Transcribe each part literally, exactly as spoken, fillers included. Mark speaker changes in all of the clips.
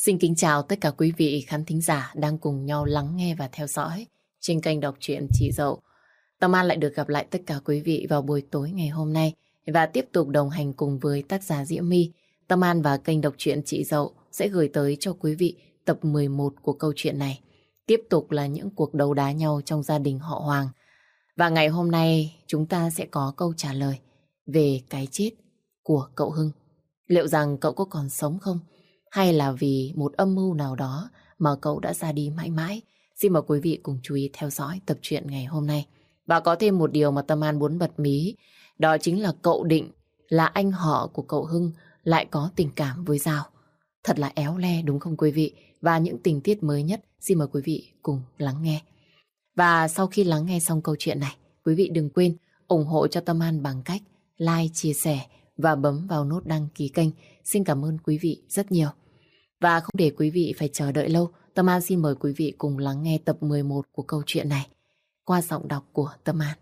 Speaker 1: Xin kính chào tất cả quý vị khán thính giả đang cùng nhau lắng nghe và theo dõi trên kênh đọc truyện Chị Dậu. Tâm An lại được gặp lại tất cả quý vị vào buổi tối ngày hôm nay và tiếp tục đồng hành cùng với tác giả Diễm My. Tâm An và kênh đọc truyện Chị Dậu sẽ gửi tới cho quý vị tập mười một của câu chuyện này. Tiếp tục là những cuộc đấu đá nhau trong gia đình họ Hoàng. Và ngày hôm nay chúng ta sẽ có câu trả lời về cái chết của cậu Hưng. Liệu rằng cậu có còn sống không? Hay là vì một âm mưu nào đó mà cậu đã ra đi mãi mãi? Xin mời quý vị cùng chú ý theo dõi tập truyện ngày hôm nay. Và có thêm một điều mà Tâm An muốn bật mí, đó chính là cậu Định, là anh họ của cậu Hưng, lại có tình cảm với Giao. Thật là éo le đúng không quý vị? Và những tình tiết mới nhất xin mời quý vị cùng lắng nghe. Và sau khi lắng nghe xong câu chuyện này, quý vị đừng quên ủng hộ cho Tâm An bằng cách like, chia sẻ và bấm vào nút đăng ký kênh. Xin cảm ơn quý vị rất nhiều. Và không để quý vị phải chờ đợi lâu, Tâm An xin mời quý vị cùng lắng nghe tập mười một của câu chuyện này qua giọng đọc của Tâm An.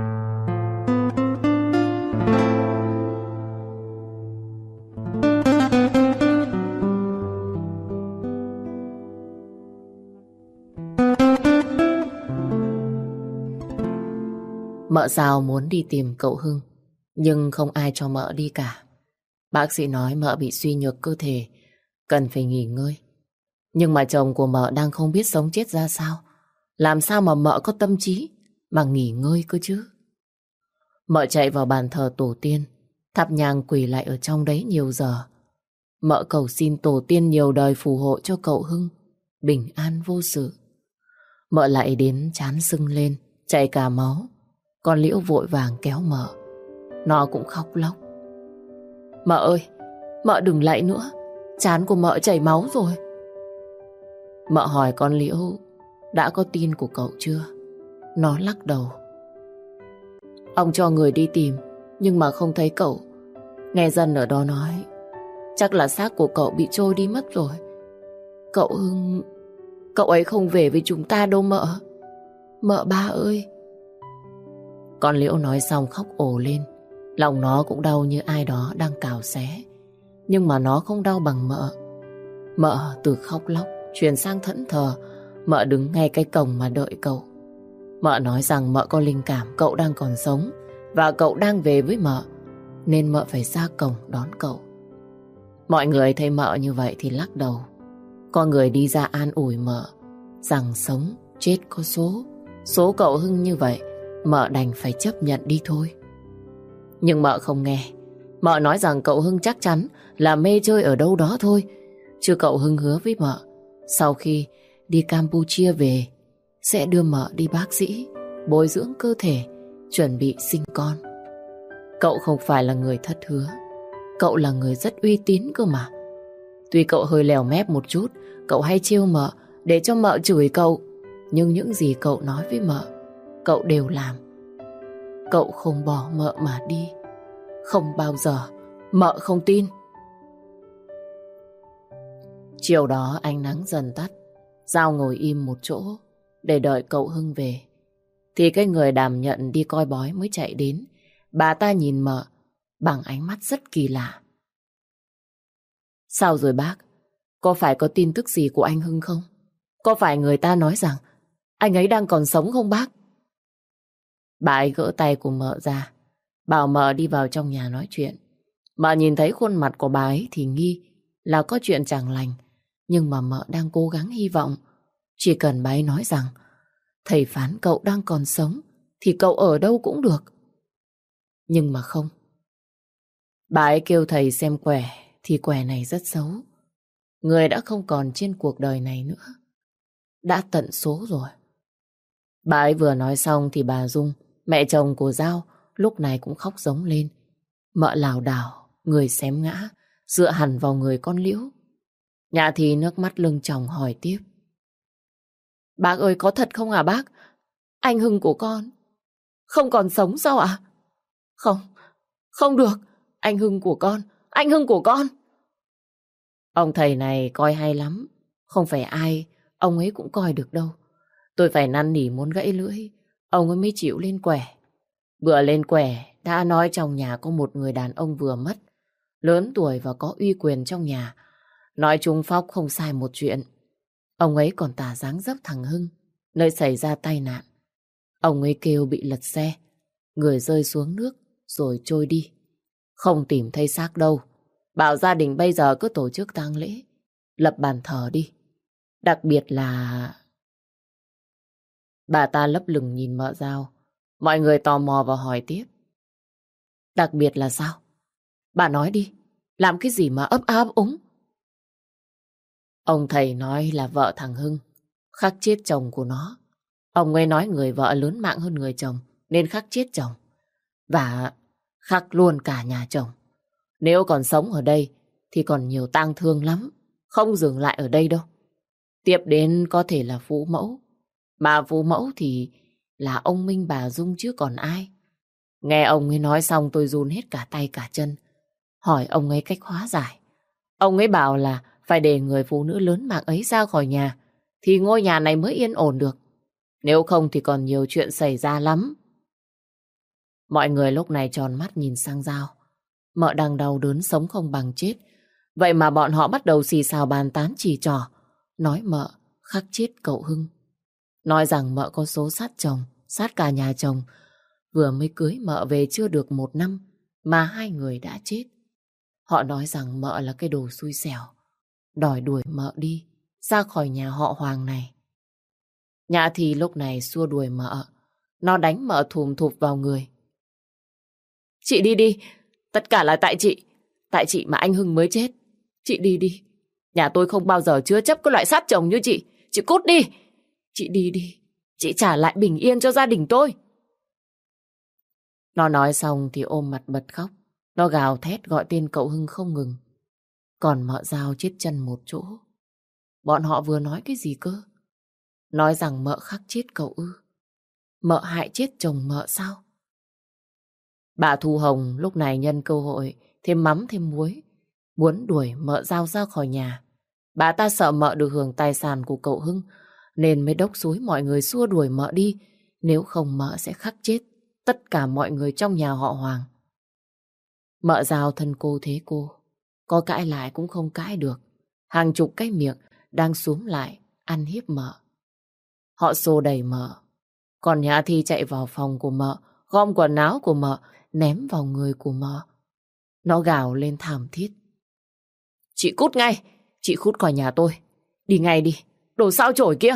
Speaker 1: Mợ Giao muốn đi tìm cậu Hưng, nhưng không ai cho mợ đi cả. Bác sĩ nói mợ bị suy nhược cơ thể, cần phải nghỉ ngơi. Nhưng mà chồng của mợ đang không biết sống chết ra sao. Làm sao mà mợ có tâm trí mà nghỉ ngơi cơ chứ? Mợ chạy vào bàn thờ tổ tiên, thắp nhang quỳ lại ở trong đấy nhiều giờ. Mợ cầu xin tổ tiên nhiều đời phù hộ cho cậu Hưng bình an vô sự. Mợ lại đến trán sưng lên, chảy cả máu. Con Liễu vội vàng kéo mợ. Nó cũng khóc lóc. Mợ ơi, mợ đừng lạy nữa, trán của mợ chảy máu rồi. Mợ hỏi con Liễu đã có tin của cậu chưa? Nó lắc đầu. Ông cho người đi tìm, nhưng mà không thấy cậu. Nghe dân ở đó nói chắc là xác của cậu bị trôi đi mất rồi. Cậu Hưng, cậu ấy không về với chúng ta đâu mợ. Mợ ba ơi. Con Liễu nói xong khóc ồ lên. Lòng nó cũng đau như ai đó đang cào xé. Nhưng mà nó không đau bằng mợ. Mợ từ khóc lóc chuyển sang thẫn thờ. Mợ đứng ngay cái cổng mà đợi cậu. Mợ nói rằng mợ có linh cảm cậu đang còn sống và cậu đang về với mợ, nên mợ phải ra cổng đón cậu. Mọi người thấy mợ như vậy thì lắc đầu. Có người đi ra an ủi mợ rằng sống chết có số. Số cậu Hưng như vậy, mợ đành phải chấp nhận đi thôi. Nhưng mợ không nghe. Mợ nói rằng cậu Hưng chắc chắn là mê chơi ở đâu đó thôi. Chứ cậu Hưng hứa với mợ sau khi đi Campuchia về sẽ đưa mợ đi bác sĩ, bồi dưỡng cơ thể, chuẩn bị sinh con. Cậu không phải là người thất hứa. Cậu là người rất uy tín cơ mà. Tuy cậu hơi lèo mép một chút, cậu hay trêu mợ để cho mợ chửi cậu, nhưng những gì cậu nói với mợ, cậu đều làm. Cậu không bỏ mợ mà đi. Không bao giờ. Mợ không tin. Chiều đó ánh nắng dần tắt. Giao ngồi im một chỗ để đợi cậu Hưng về. Thì cái người đảm nhận đi coi bói mới chạy đến. Bà ta nhìn mợ bằng ánh mắt rất kỳ lạ. Sao rồi bác? Có phải có tin tức gì của anh Hưng không? Có phải người ta nói rằng anh ấy đang còn sống không bác? Bà ấy gỡ tay của mợ ra, bảo mợ đi vào trong nhà nói chuyện. Mợ nhìn thấy khuôn mặt của bà ấy thì nghi là có chuyện chẳng lành. Nhưng mà mợ đang cố gắng hy vọng chỉ cần bà ấy nói rằng thầy phán cậu đang còn sống thì cậu ở đâu cũng được. Nhưng mà không. Bà ấy kêu thầy xem quẻ thì quẻ này rất xấu. Người đã không còn trên cuộc đời này nữa. Đã tận số rồi. Bà ấy vừa nói xong thì bà Dung, mẹ chồng của Giao, lúc này cũng khóc rống lên. Mợ lảo đảo, người xém ngã, dựa hẳn vào người con Liễu. Nhã Thì nước mắt lưng tròng hỏi tiếp. Bác ơi, có thật không hả bác? Anh Hưng của con không còn sống sao ạ? Không, không được. Anh Hưng của con, anh Hưng của con. Ông thầy này coi hay lắm. Không phải ai ông ấy cũng coi được đâu. Tôi phải năn nỉ muốn gãy lưỡi, ông ấy mới chịu lên quẻ. Vừa lên quẻ đã nói trong nhà có một người đàn ông vừa mất, lớn tuổi và có uy quyền trong nhà. Nói chung Phóc không sai một chuyện. Ông ấy còn tả dáng dấp thằng Hưng, nơi xảy ra tai nạn. Ông ấy kêu bị lật xe, người rơi xuống nước rồi trôi đi. Không tìm thấy xác đâu. Bảo gia đình bây giờ cứ tổ chức tang lễ, lập bàn thờ đi. Đặc biệt là... Bà ta lấp lửng nhìn mợ Giao. Mọi người tò mò và hỏi tiếp. Đặc biệt là sao? Bà nói đi. Làm cái gì mà ấp a ấp úng? Ông thầy nói là vợ thằng Hưng khắc chết chồng của nó. Ông ấy nói người vợ lớn mạng hơn người chồng nên khắc chết chồng. Và khắc luôn cả nhà chồng. Nếu còn sống ở đây thì còn nhiều tang thương lắm. Không dừng lại ở đây đâu. Tiếp đến có thể là phụ mẫu. Mà phụ mẫu thì là ông Minh bà Dung chứ còn ai. Nghe ông ấy nói xong tôi run hết cả tay cả chân. Hỏi ông ấy cách hóa giải. Ông ấy bảo là phải để người phụ nữ lớn mạng ấy ra khỏi nhà thì ngôi nhà này mới yên ổn được. Nếu không thì còn nhiều chuyện xảy ra lắm. Mọi người lúc này tròn mắt nhìn sang Giao. Mợ đang đau đớn sống không bằng chết. Vậy mà bọn họ bắt đầu xì xào bàn tán chỉ trỏ. Nói mợ khắc chết cậu Hưng. Nói rằng mợ có số sát chồng, sát cả nhà chồng. Vừa mới cưới mợ về chưa được một năm mà hai người đã chết. Họ nói rằng mợ là cái đồ xui xẻo, đòi đuổi mợ đi ra khỏi nhà họ Hoàng này. Nhã Thi lúc này xua đuổi mợ. Nó đánh mợ thùm thụp vào người. Chị đi đi, tất cả là tại chị. Tại chị mà anh Hưng mới chết. Chị đi đi. Nhà tôi không bao giờ chứa chấp cái loại sát chồng như chị. Chị cút đi. Chị đi đi. Chị trả lại bình yên cho gia đình tôi. Nó nói xong thì ôm mặt bật khóc. Nó gào thét gọi tên cậu Hưng không ngừng. Còn mợ Giao chết chân một chỗ. Bọn họ vừa nói cái gì cơ? Nói rằng mợ khắc chết cậu ư? Mợ hại chết chồng mợ sao? Bà Thu Hồng lúc này nhân cơ hội thêm mắm thêm muối, muốn đuổi mợ Giao ra khỏi nhà. Bà ta sợ mợ được hưởng tài sản của cậu Hưng nên mới đốc xúi mọi người xua đuổi mợ đi. Nếu không mợ sẽ khắc chết tất cả mọi người trong nhà họ Hoàng. Mợ Giao thân cô thế cô, có cãi lại cũng không cãi được. Hàng chục cái miệng đang xúm lại ăn hiếp mợ. Họ xô đẩy mợ. Còn Nhã Thi chạy vào phòng của mợ, gom quần áo của mợ, ném vào người của mợ. Nó gào lên thảm thiết. Chị cút ngay, chị cút khỏi nhà tôi. Đi ngay đi, đồ sao chổi kia.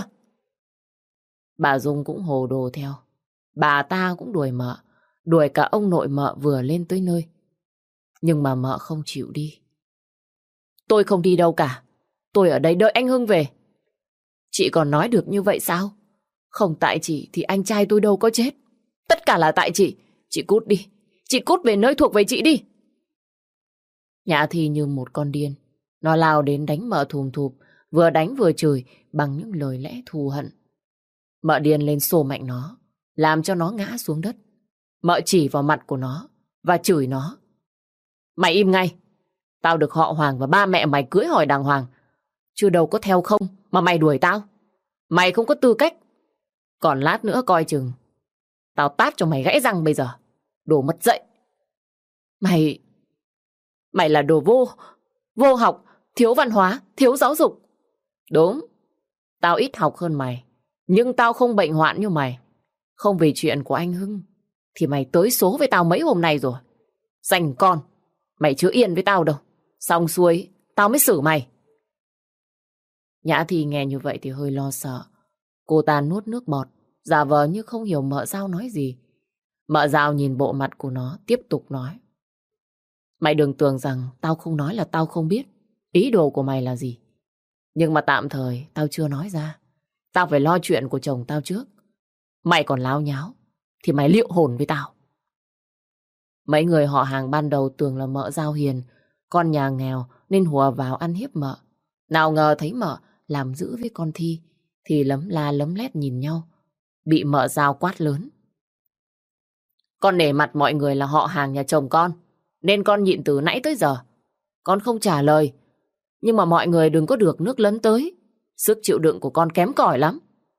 Speaker 1: Bà Dung cũng hồ đồ theo. Bà ta cũng đuổi mợ, đuổi cả ông nội mợ vừa lên tới nơi. Nhưng mà mợ không chịu đi. Tôi không đi đâu cả. Tôi ở đây đợi anh Hưng về. Chị còn nói được như vậy sao? Không tại chị thì anh trai tôi đâu có chết. Tất cả là tại chị. Chị cút đi. Chị cút về nơi thuộc về chị đi. Nhã Thi như một con điên. Nó lao đến đánh mợ thùm thụp. Vừa đánh vừa chửi bằng những lời lẽ thù hận. Mợ điên lên xô mạnh nó, làm cho nó ngã xuống đất. Mợ chỉ vào mặt của nó và chửi nó. Mày im ngay. Tao được họ Hoàng và ba mẹ mày cưới hỏi đàng hoàng. Chứ đâu có theo không mà mày đuổi tao. Mày không có tư cách. Còn lát nữa coi chừng tao tát cho mày gãy răng bây giờ. Đồ mất dạy. Mày Mày là đồ vô Vô học, thiếu văn hóa, thiếu giáo dục. Đúng. Tao ít học hơn mày, nhưng tao không bệnh hoạn như mày. Không vì chuyện của anh Hưng thì mày tới số với tao mấy hôm nay rồi. Dành con, mày chưa yên với tao đâu. Xong xuôi tao mới xử mày. Nhã Thi nghe như vậy thì hơi lo sợ. Cô ta nuốt nước bọt, giả vờ như không hiểu mợ Giao nói gì. Mợ Giao nhìn bộ mặt của nó, tiếp tục nói. Mày đừng tưởng rằng tao không nói là tao không biết ý đồ của mày là gì. Nhưng mà tạm thời tao chưa nói ra. Tao phải lo chuyện của chồng tao trước. Mày còn láo nháo thì mày liệu hồn với tao. Mấy người họ hàng ban đầu tưởng là mợ Giao hiền, con nhà nghèo nên hùa vào ăn hiếp mợ. Nào ngờ thấy mợ làm dữ với con Thi thì lấm la lấm lét nhìn nhau. Bị mợ Giao quát lớn. Con nể mặt mọi người là họ hàng nhà chồng con, nên con nhịn từ nãy tới giờ. Con không trả lời. Nhưng mà mọi người đừng có được nước lấn tới. Sức chịu đựng của con kém cỏi lắm.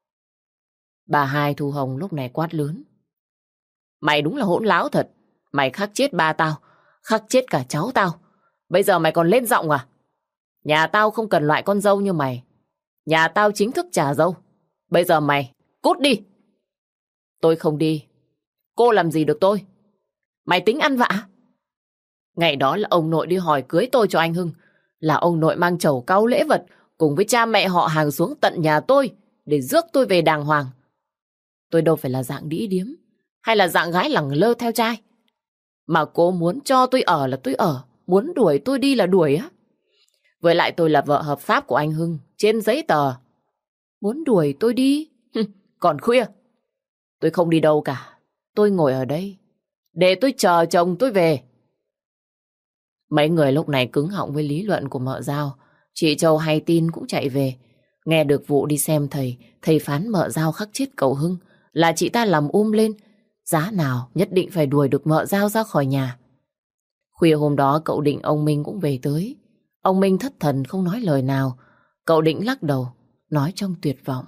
Speaker 1: Bà hai Thu Hồng lúc này quát lớn. Mày đúng là hỗn láo thật. Mày khắc chết ba tao, khắc chết cả cháu tao. Bây giờ mày còn lên giọng à? Nhà tao không cần loại con dâu như mày. Nhà tao chính thức trả dâu. Bây giờ mày, cút đi. Tôi không đi. Cô làm gì được tôi? Mày tính ăn vạ? Ngày đó là ông nội đi hỏi cưới tôi cho anh Hưng. Là ông nội mang trầu cau lễ vật cùng với cha mẹ họ hàng xuống tận nhà tôi để rước tôi về đàng hoàng. Tôi đâu phải là dạng đĩ điếm hay là dạng gái lẳng lơ theo trai. Mà cô muốn cho tôi ở là tôi ở, muốn đuổi tôi đi là đuổi á. Với lại tôi là vợ hợp pháp của anh Hưng trên giấy tờ. Muốn đuổi tôi đi? Còn khuya. Tôi không đi đâu cả. Tôi ngồi ở đây để tôi chờ chồng tôi về. Mấy người lúc này cứng họng với lý luận của mợ Giao. Chị Châu hay tin cũng chạy về. Nghe được vụ đi xem thầy, thầy phán mợ Giao khắc chết cậu Hưng, là chị ta làm um lên. Giá nào nhất định phải đuổi được mợ Giao ra khỏi nhà. Khuya hôm đó cậu Định ông Minh cũng về tới. Ông Minh thất thần không nói lời nào. Cậu Định lắc đầu, nói trong tuyệt vọng.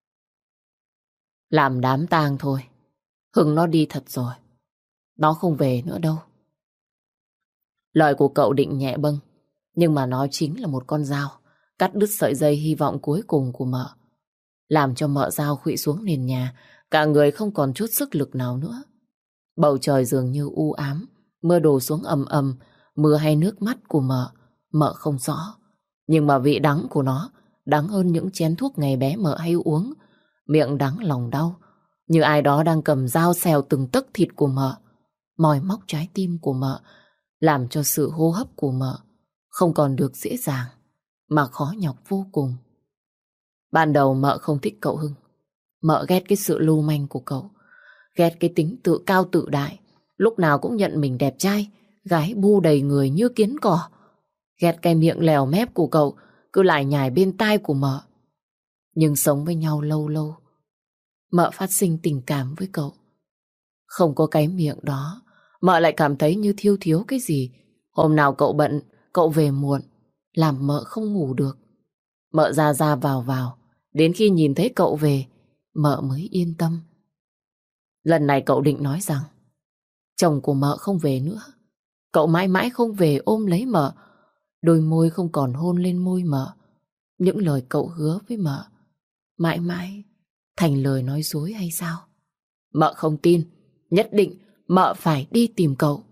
Speaker 1: Làm đám tang thôi. Hưng nó đi thật rồi. Nó không về nữa đâu. Lời của cậu Định nhẹ bâng, nhưng mà nó chính là một con dao cắt đứt sợi dây hy vọng cuối cùng của mợ, làm cho mợ Giao khuỵu xuống nền nhà, cả người không còn chút sức lực nào nữa. Bầu trời dường như u ám, mưa đổ xuống ầm ầm, mưa hay nước mắt của mợ, mợ không rõ. Nhưng mà vị đắng của nó đắng hơn những chén thuốc ngày bé mợ hay uống. Miệng đắng lòng đau, như ai đó đang cầm dao xèo từng tấc thịt của mợ, mòi móc trái tim của mợ, làm cho sự hô hấp của mợ không còn được dễ dàng, mà khó nhọc vô cùng. Ban đầu mợ không thích cậu Hưng. Mợ ghét cái sự lưu manh của cậu, ghét cái tính tự cao tự đại, lúc nào cũng nhận mình đẹp trai, gái bu đầy người như kiến cỏ. Ghét cái miệng lèo mép của cậu cứ lải nhải bên tai của mợ. Nhưng sống với nhau lâu lâu, mợ phát sinh tình cảm với cậu. Không có cái miệng đó, mợ lại cảm thấy như thiếu thiếu cái gì. Hôm nào cậu bận, cậu về muộn, làm mợ không ngủ được. Mợ ra ra vào vào, đến khi nhìn thấy cậu về, mợ mới yên tâm. Lần này cậu Định nói rằng chồng của mợ không về nữa. Cậu mãi mãi không về ôm lấy mợ, đôi môi không còn hôn lên môi mợ. Những lời cậu hứa với mợ mãi mãi thành lời nói dối hay sao? Mợ không tin, nhất định mợ phải đi tìm cậu.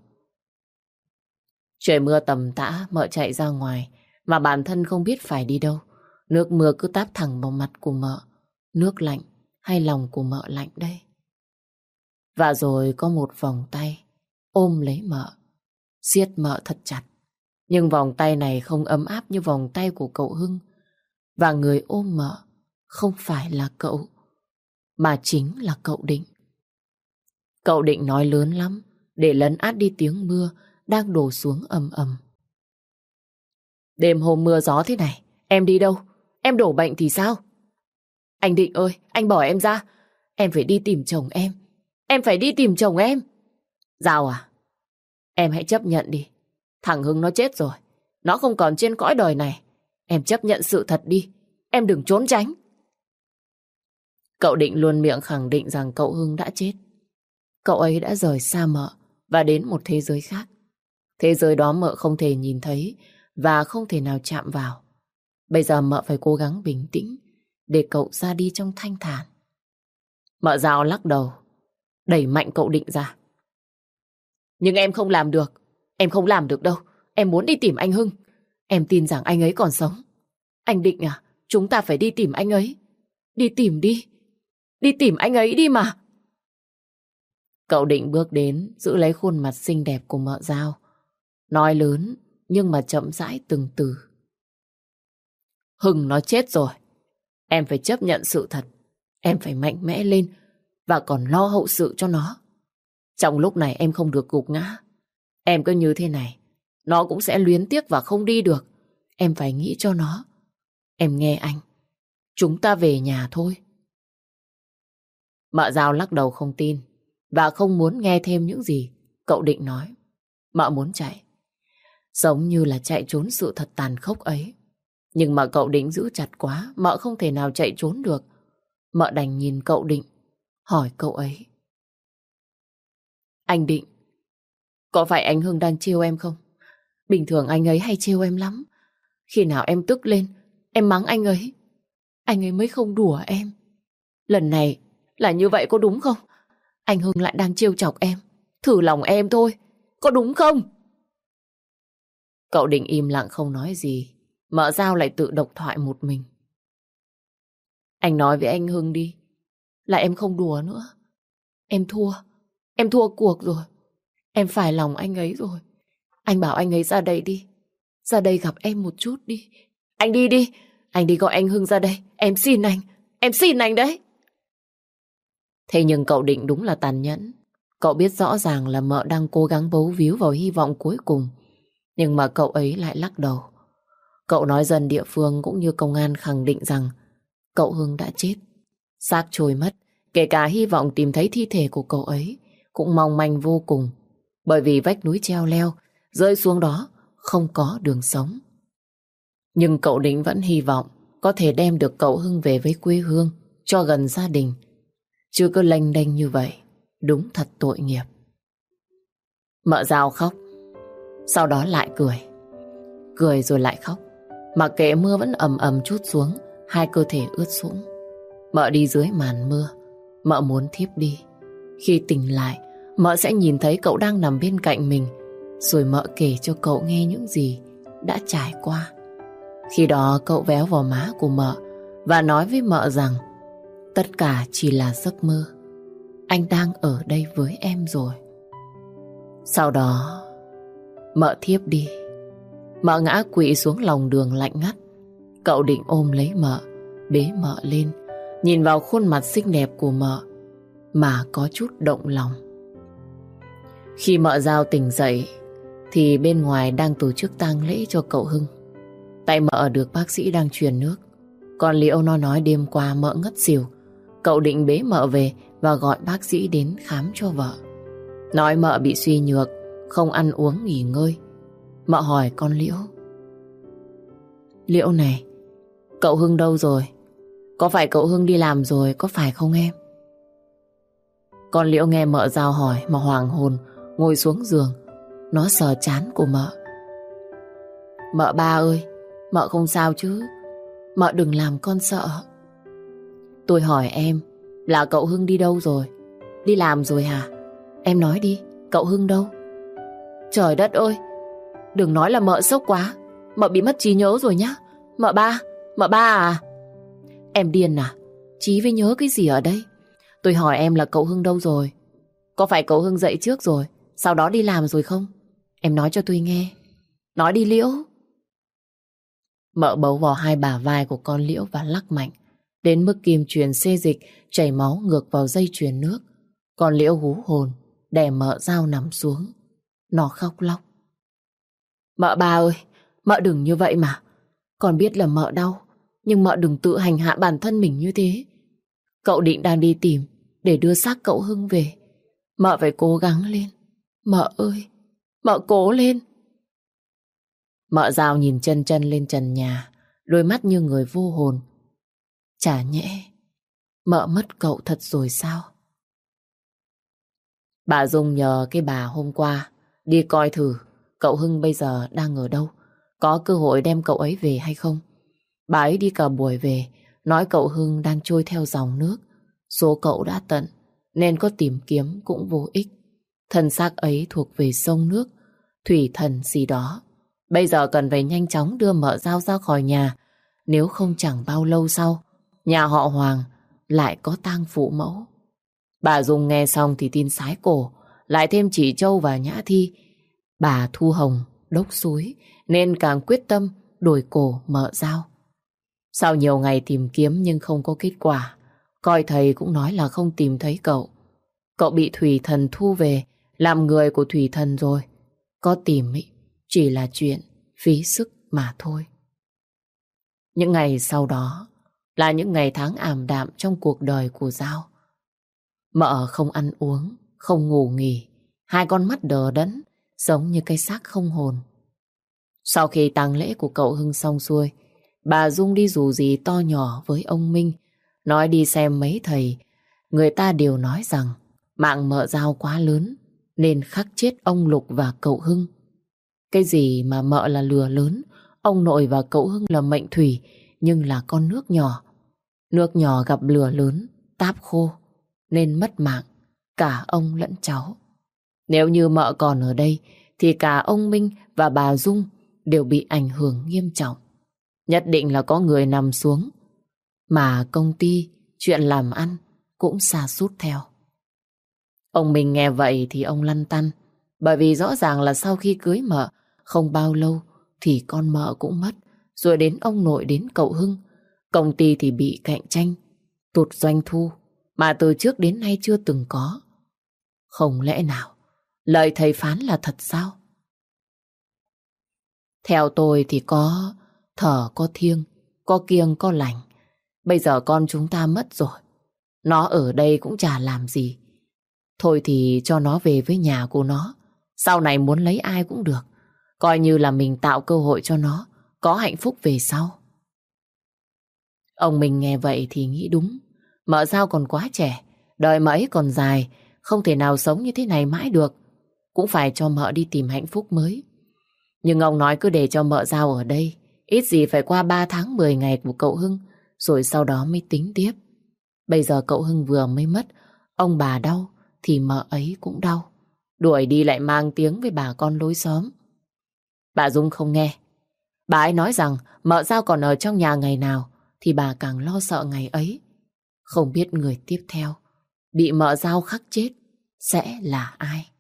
Speaker 1: Trời mưa tầm tã, mợ chạy ra ngoài mà bản thân không biết phải đi đâu. Nước mưa cứ táp thẳng vào mặt của mợ. Nước lạnh hay lòng của mợ lạnh đây? Và rồi có một vòng tay ôm lấy mợ, siết mợ thật chặt. Nhưng vòng tay này không ấm áp như vòng tay của cậu Hưng. Và người ôm mợ không phải là cậu, mà chính là cậu Định. Cậu Định nói lớn lắm để lấn át đi tiếng mưa đang đổ xuống ầm ầm. Đêm hôm mưa gió thế này, em đi đâu? Em đổ bệnh thì sao? Anh Định ơi, anh bỏ em ra. Em phải đi tìm chồng em. Em phải đi tìm chồng em. Giao à? Em hãy chấp nhận đi. Thằng Hưng nó chết rồi. Nó không còn trên cõi đời này. Em chấp nhận sự thật đi. Em đừng trốn tránh. Cậu Định luôn miệng khẳng định rằng cậu Hưng đã chết. Cậu ấy đã rời xa mợ và đến một thế giới khác. Thế giới đó mợ không thể nhìn thấy và không thể nào chạm vào. Bây giờ mợ phải cố gắng bình tĩnh để cậu ra đi trong thanh thản. Mợ Giao lắc đầu, đẩy mạnh cậu Định ra. Nhưng em không làm được. Em không làm được đâu. Em muốn đi tìm anh Hưng. Em tin rằng anh ấy còn sống. Anh Định à, chúng ta phải đi tìm anh ấy. Đi tìm đi. Đi tìm anh ấy đi mà. Cậu Định bước đến, giữ lấy khuôn mặt xinh đẹp của mợ Giao. Nói lớn, nhưng mà chậm rãi từng từ. Hưng nó chết rồi. Em phải chấp nhận sự thật. Em phải mạnh mẽ lên và còn lo hậu sự cho nó. Trong lúc này em không được gục ngã. Em cứ như thế này, nó cũng sẽ luyến tiếc và không đi được. Em phải nghĩ cho nó. Em nghe anh. Chúng ta về nhà thôi. Mợ Giao lắc đầu không tin và không muốn nghe thêm những gì cậu Định nói. Mợ muốn chạy, giống như là chạy trốn sự thật tàn khốc ấy. Nhưng mà cậu Định giữ chặt quá, mợ không thể nào chạy trốn được. Mợ đành nhìn cậu Định, hỏi cậu ấy. Anh Định, có phải anh Hưng đang trêu em không? Bình thường anh ấy hay trêu em lắm. Khi nào em tức lên, em mắng anh ấy, anh ấy mới không đùa em. Lần này là như vậy có đúng không? Anh Hưng lại đang trêu chọc em, thử lòng em thôi, có đúng không? Cậu định im lặng không nói gì. Mợ Dao lại tự độc thoại một mình. Anh nói với anh Hưng đi, là em không đùa nữa. Em thua, em thua cuộc rồi. Em phải lòng anh ấy rồi. Anh bảo anh ấy ra đây đi, ra đây gặp em một chút đi. Anh đi đi, anh đi gọi anh Hưng ra đây. Em xin anh, em xin anh đấy. Thế nhưng cậu Định đúng là tàn nhẫn. Cậu biết rõ ràng là mợ đang cố gắng bấu víu vào hy vọng cuối cùng. Nhưng mà cậu ấy lại lắc đầu. Cậu nói dân địa phương cũng như công an khẳng định rằng cậu Hưng đã chết. Xác trôi mất, kể cả hy vọng tìm thấy thi thể của cậu ấy cũng mong manh vô cùng. Bởi vì vách núi treo leo, rơi xuống đó không có đường sống. Nhưng cậu Định vẫn hy vọng có thể đem được cậu Hưng về với quê hương, cho gần gia đình. Chứ cứ lênh đênh như vậy, đúng thật tội nghiệp. Mợ Dao khóc, sau đó lại cười. Cười rồi lại khóc. Mặc kệ mưa vẫn ầm ầm trút xuống, hai cơ thể ướt sũng. Mợ đi dưới màn mưa, mợ muốn thiếp đi. Khi tỉnh lại, mợ sẽ nhìn thấy cậu đang nằm bên cạnh mình, rồi mợ kể cho cậu nghe những gì đã trải qua. Khi đó cậu véo vào má của mợ và nói với mợ rằng tất cả chỉ là giấc mơ. Anh đang ở đây với em rồi. Sau đó mợ thiếp đi. Mợ ngã quỵ xuống lòng đường lạnh ngắt. Cậu Định ôm lấy mợ, bế mợ lên, nhìn vào khuôn mặt xinh đẹp của mợ mà có chút động lòng. Khi mợ Dao tỉnh dậy thì bên ngoài đang tổ chức tang lễ cho cậu Hưng. Tay mợ được bác sĩ đang truyền nước. Còn Liễu nó nói đêm qua mợ ngất xỉu. Cậu Định bế mợ về và gọi bác sĩ đến khám cho vợ. Nói mợ bị suy nhược, không ăn uống nghỉ ngơi. Mợ hỏi con Liễu: Liễu này, cậu Hưng đâu rồi? Có phải cậu Hưng đi làm rồi, có phải không em? Con Liễu nghe mợ Dao hỏi mà hoàng hồn, ngồi xuống giường. Nó sờ trán của mợ. Mợ ba ơi, mợ không sao chứ? Mợ đừng làm con sợ. Tôi hỏi em là cậu Hưng đi đâu rồi? Đi làm rồi hả? Em nói đi, cậu Hưng đâu? Trời đất ơi, đừng nói là mợ sốc quá. Mợ bị mất trí nhớ rồi nhá. Mợ ba, mợ ba à? Em điên à? Trí với nhớ cái gì ở đây? Tôi hỏi em là cậu Hưng đâu rồi? Có phải cậu Hưng dậy trước rồi, sau đó đi làm rồi không? Em nói cho tôi nghe. Nói đi Liễu. Mợ bấu vào hai bả vai của con Liễu và lắc mạnh, đến mức kim truyền xê dịch chảy máu ngược vào dây truyền nước. Con Liễu hú hồn, đè mợ Dao nằm xuống. Nó khóc lóc. Mợ ba ơi, mợ đừng như vậy mà. Con biết là mợ đau, nhưng mợ đừng tự hành hạ bản thân mình như thế. Cậu Định đang đi tìm để đưa xác cậu Hưng về. Mợ phải cố gắng lên. Mợ ơi, mợ cố lên. Mợ Dao nhìn chân chân lên trần nhà, đôi mắt như người vô hồn. Chả nhẽ mợ mất cậu thật rồi sao? Bà Dung nhờ cái bà hôm qua đi coi thử cậu Hưng bây giờ đang ở đâu, có cơ hội đem cậu ấy về hay không. Bà ấy đi cả buổi về, nói cậu Hưng đang trôi theo dòng nước. Số cậu đã tận, nên có tìm kiếm cũng vô ích. Thân xác ấy thuộc về sông nước, thủy thần gì đó. Bây giờ cần phải nhanh chóng đưa mợ Dao ra khỏi nhà. Nếu không chẳng bao lâu sau, nhà họ Hoàng lại có tang phụ mẫu. Bà Dung nghe xong thì tin sái cổ, lại thêm chị Châu và Nhã Thi. Bà Thu Hồng đốc súi, nên càng quyết tâm đổi cổ mợ Dao. Sau nhiều ngày tìm kiếm nhưng không có kết quả, coi thầy cũng nói là không tìm thấy cậu. Cậu bị thủy thần thu về, làm người của thủy thần rồi. Có tìm ý, chỉ là chuyện phí sức mà thôi. Những ngày sau đó là những ngày tháng ảm đạm trong cuộc đời của Dao. Mợ không ăn uống, không ngủ nghỉ, hai con mắt đờ đẫn, giống như cái xác không hồn. Sau khi tang lễ của cậu Hưng xong xuôi, bà Dung đi rủ rỉ to nhỏ với ông Minh, nói đi xem mấy thầy. Người ta đều nói rằng mạng mợ Dao quá lớn, nên khắc chết ông Lục và cậu Hưng. Cái gì mà mợ là lừa lớn, ông nội và cậu Hưng là mệnh thủy, nhưng là con nước nhỏ. Nước nhỏ gặp lửa lớn, táp khô, nên mất mạng, cả ông lẫn cháu. Nếu như mợ còn ở đây, thì cả ông Minh và bà Dung đều bị ảnh hưởng nghiêm trọng. Nhất định là có người nằm xuống, mà công ty, chuyện làm ăn cũng sa sút theo. Ông Minh nghe vậy thì ông lăn tăn, bởi vì rõ ràng là sau khi cưới mợ, không bao lâu thì con mợ cũng mất, rồi đến ông nội đến cậu Hưng. Công ty thì bị cạnh tranh, tụt doanh thu, mà từ trước đến nay chưa từng có. Không lẽ nào lời thầy phán là thật sao? Theo tôi thì có thở có thiêng, có kiêng có lành. Bây giờ con chúng ta mất rồi, nó ở đây cũng chả làm gì. Thôi thì cho nó về với nhà của nó, sau này muốn lấy ai cũng được. Coi như là mình tạo cơ hội cho nó có hạnh phúc về sau. Ông mình nghe vậy thì nghĩ đúng. Mợ Giao còn quá trẻ, đời mợ ấy còn dài, không thể nào sống như thế này mãi được. Cũng phải cho mợ đi tìm hạnh phúc mới. Nhưng ông nói cứ để cho mợ Giao ở đây, ít gì phải qua ba tháng mười ngày của cậu Hưng, rồi sau đó mới tính tiếp. Bây giờ cậu Hưng vừa mới mất, ông bà đau thì mợ ấy cũng đau. Đuổi đi lại mang tiếng với bà con lối xóm. Bà Dung không nghe. Bà ấy nói rằng mợ Giao còn ở trong nhà ngày nào thì bà càng lo sợ ngày ấy. Không biết người tiếp theo bị mợ Giao khắc chết sẽ là ai.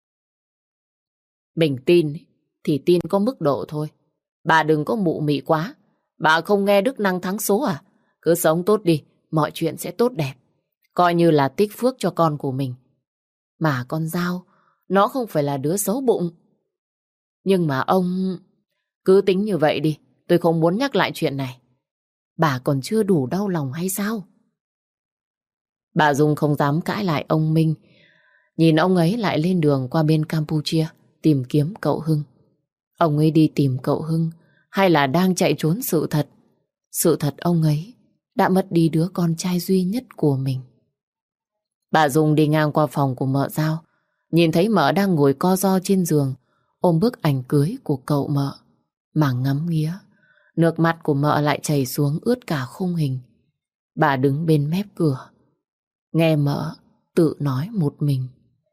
Speaker 1: Mình tin thì tin có mức độ thôi. Bà đừng có mụ mị quá. Bà không nghe đức năng thắng số à? Cứ sống tốt đi, mọi chuyện sẽ tốt đẹp. Coi như là tích phước cho con của mình. Mà con Giao, nó không phải là đứa xấu bụng. Nhưng mà ông... Cứ tính như vậy đi, tôi không muốn nhắc lại chuyện này. Bà còn chưa đủ đau lòng hay sao? Bà Dung không dám cãi lại ông Minh. Nhìn ông ấy lại lên đường qua bên Campuchia tìm kiếm cậu Hưng. Ông ấy đi tìm cậu Hưng hay là đang chạy trốn sự thật? Sự thật ông ấy đã mất đi đứa con trai duy nhất của mình. Bà Dung đi ngang qua phòng của mợ Giao, nhìn thấy mợ đang ngồi co ro trên giường, ôm bức ảnh cưới của cậu mợ mà ngắm nghía. Nước mắt của mợ lại chảy xuống ướt cả khung hình. Bà đứng bên mép cửa, nghe mợ tự nói một mình.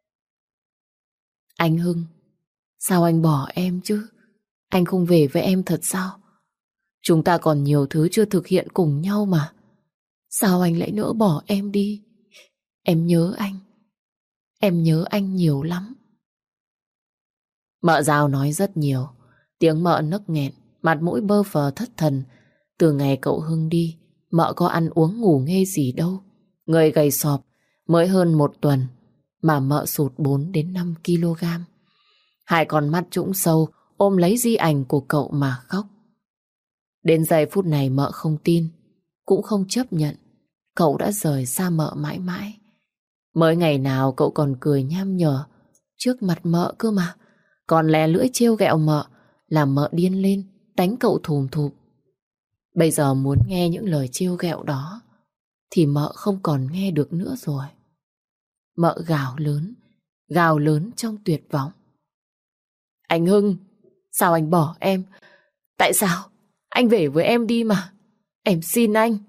Speaker 1: Anh Hưng, sao anh bỏ em chứ? Anh không về với em thật sao? Chúng ta còn nhiều thứ chưa thực hiện cùng nhau mà. Sao anh lại nỡ bỏ em đi? Em nhớ anh. Em nhớ anh nhiều lắm. Mợ Giao nói rất nhiều. Tiếng mợ nấc nghẹn, mặt mũi bơ phờ thất thần. Từ ngày cậu Hưng đi, mợ có ăn uống ngủ nghê gì đâu. Người gầy sọp, mới hơn một tuần mà mợ sụt bốn đến năm ki lô gam. Hai con mắt trũng sâu ôm lấy di ảnh của cậu mà khóc. Đến giây phút này mợ không tin, cũng không chấp nhận cậu đã rời xa mợ mãi mãi. Mới ngày nào cậu còn cười nham nhở trước mặt mợ cơ mà, còn lè lưỡi trêu ghẹo mợ, làm mợ điên lên, đánh cậu thùm thụp. Bây giờ muốn nghe những lời trêu ghẹo đó thì mợ không còn nghe được nữa rồi. Mợ gào lớn, gào lớn trong tuyệt vọng. Anh Hưng, sao anh bỏ em? Tại sao? Anh về với em đi mà. Em xin anh.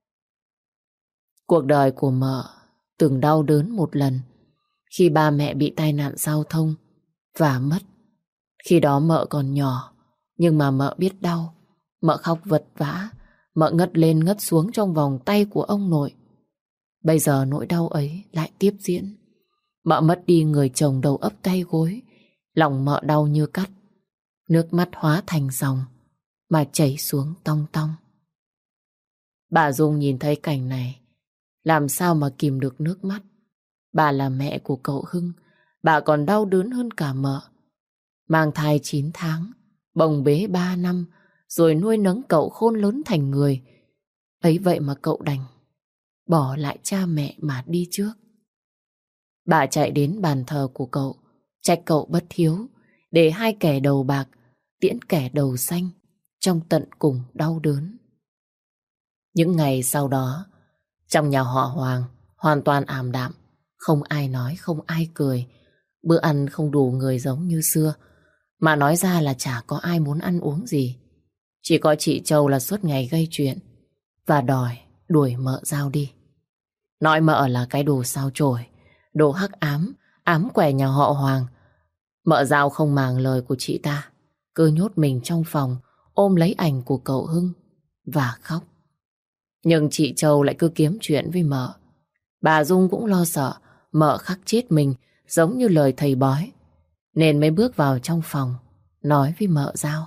Speaker 1: Cuộc đời của mợ từng đau đớn một lần khi ba mẹ bị tai nạn giao thông và mất. Khi đó mợ còn nhỏ, nhưng mà mợ biết đau. Mợ khóc vật vã, mợ ngất lên ngất xuống trong vòng tay của ông nội. Bây giờ nỗi đau ấy lại tiếp diễn. Mợ mất đi người chồng đầu ấp tay gối. Lòng mợ đau như cắt. Nước mắt hóa thành dòng mà chảy xuống tong tong. Bà Dung nhìn thấy cảnh này, làm sao mà kìm được nước mắt. Bà là mẹ của cậu Hưng, bà còn đau đớn hơn cả mợ. Mang thai chín tháng, bồng bế ba năm, rồi nuôi nấng cậu khôn lớn thành người. Ấy vậy mà cậu đành bỏ lại cha mẹ mà đi trước. Bà chạy đến bàn thờ của cậu, trách cậu bất hiếu, để hai kẻ đầu bạc tiễn kẻ đầu xanh trong tận cùng đau đớn. Những ngày sau đó, trong nhà họ Hoàng hoàn toàn ảm đạm, không ai nói, không ai cười. Bữa ăn không đủ người giống như xưa, mà nói ra là chả có ai muốn ăn uống gì. Chỉ có chị Châu là suốt ngày gây chuyện và đòi đuổi mợ Giao đi. Nói mợ là cái đồ sao chổi, đồ hắc ám, ám quẻ nhà họ Hoàng. Mợ Giao không màng lời của chị ta, cứ nhốt mình trong phòng, ôm lấy ảnh của cậu Hưng và khóc. Nhưng chị Châu lại cứ kiếm chuyện với mợ. Bà Dung cũng lo sợ mợ khắc chết mình giống như lời thầy bói, nên mới bước vào trong phòng nói với mợ Giao.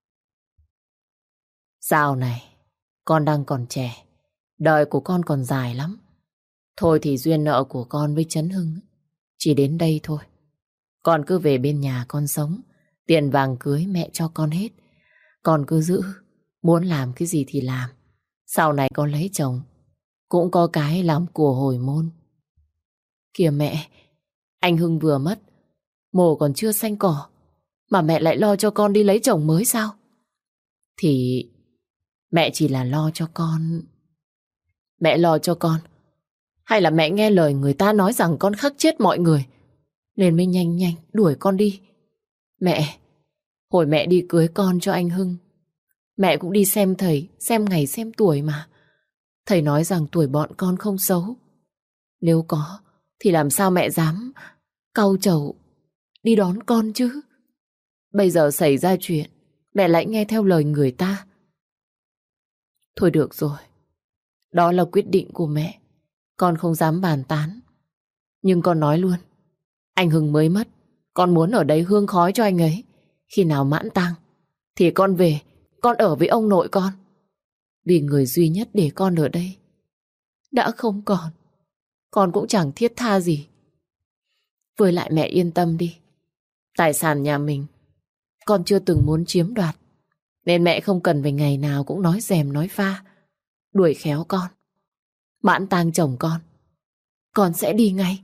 Speaker 1: Giao này, con đang còn trẻ, đời của con còn dài lắm. Thôi thì duyên nợ của con với Trấn Hưng chỉ đến đây thôi. Con cứ về bên nhà con sống, tiền vàng cưới mẹ cho con hết. Con cứ giữ, muốn làm cái gì thì làm. Sau này con lấy chồng, cũng có cái làm của hồi môn. Kìa mẹ, anh Hưng vừa mất, mồ còn chưa xanh cỏ, mà mẹ lại lo cho con đi lấy chồng mới sao? Thì mẹ chỉ là lo cho con. Mẹ lo cho con, hay là mẹ nghe lời người ta nói rằng con khắc chết mọi người, nên mới nhanh nhanh đuổi con đi? Mẹ, hồi mẹ đi cưới con cho anh Hưng, mẹ cũng đi xem thầy, xem ngày xem tuổi mà. Thầy nói rằng tuổi bọn con không xấu. Nếu có, thì làm sao mẹ dám cau trầu đi đón con chứ? Bây giờ xảy ra chuyện, mẹ lại nghe theo lời người ta. Thôi được rồi, đó là quyết định của mẹ, con không dám bàn tán. Nhưng con nói luôn, anh Hưng mới mất, con muốn ở đây hương khói cho anh ấy. Khi nào mãn tang thì con về, con ở với ông nội con. Vì người duy nhất để con ở đây đã không còn, con cũng chẳng thiết tha gì. Với lại mẹ yên tâm đi, tài sản nhà mình con chưa từng muốn chiếm đoạt, nên mẹ không cần phải ngày nào cũng nói dèm nói pha, đuổi khéo con. Mãn tang chồng con, con sẽ đi ngay.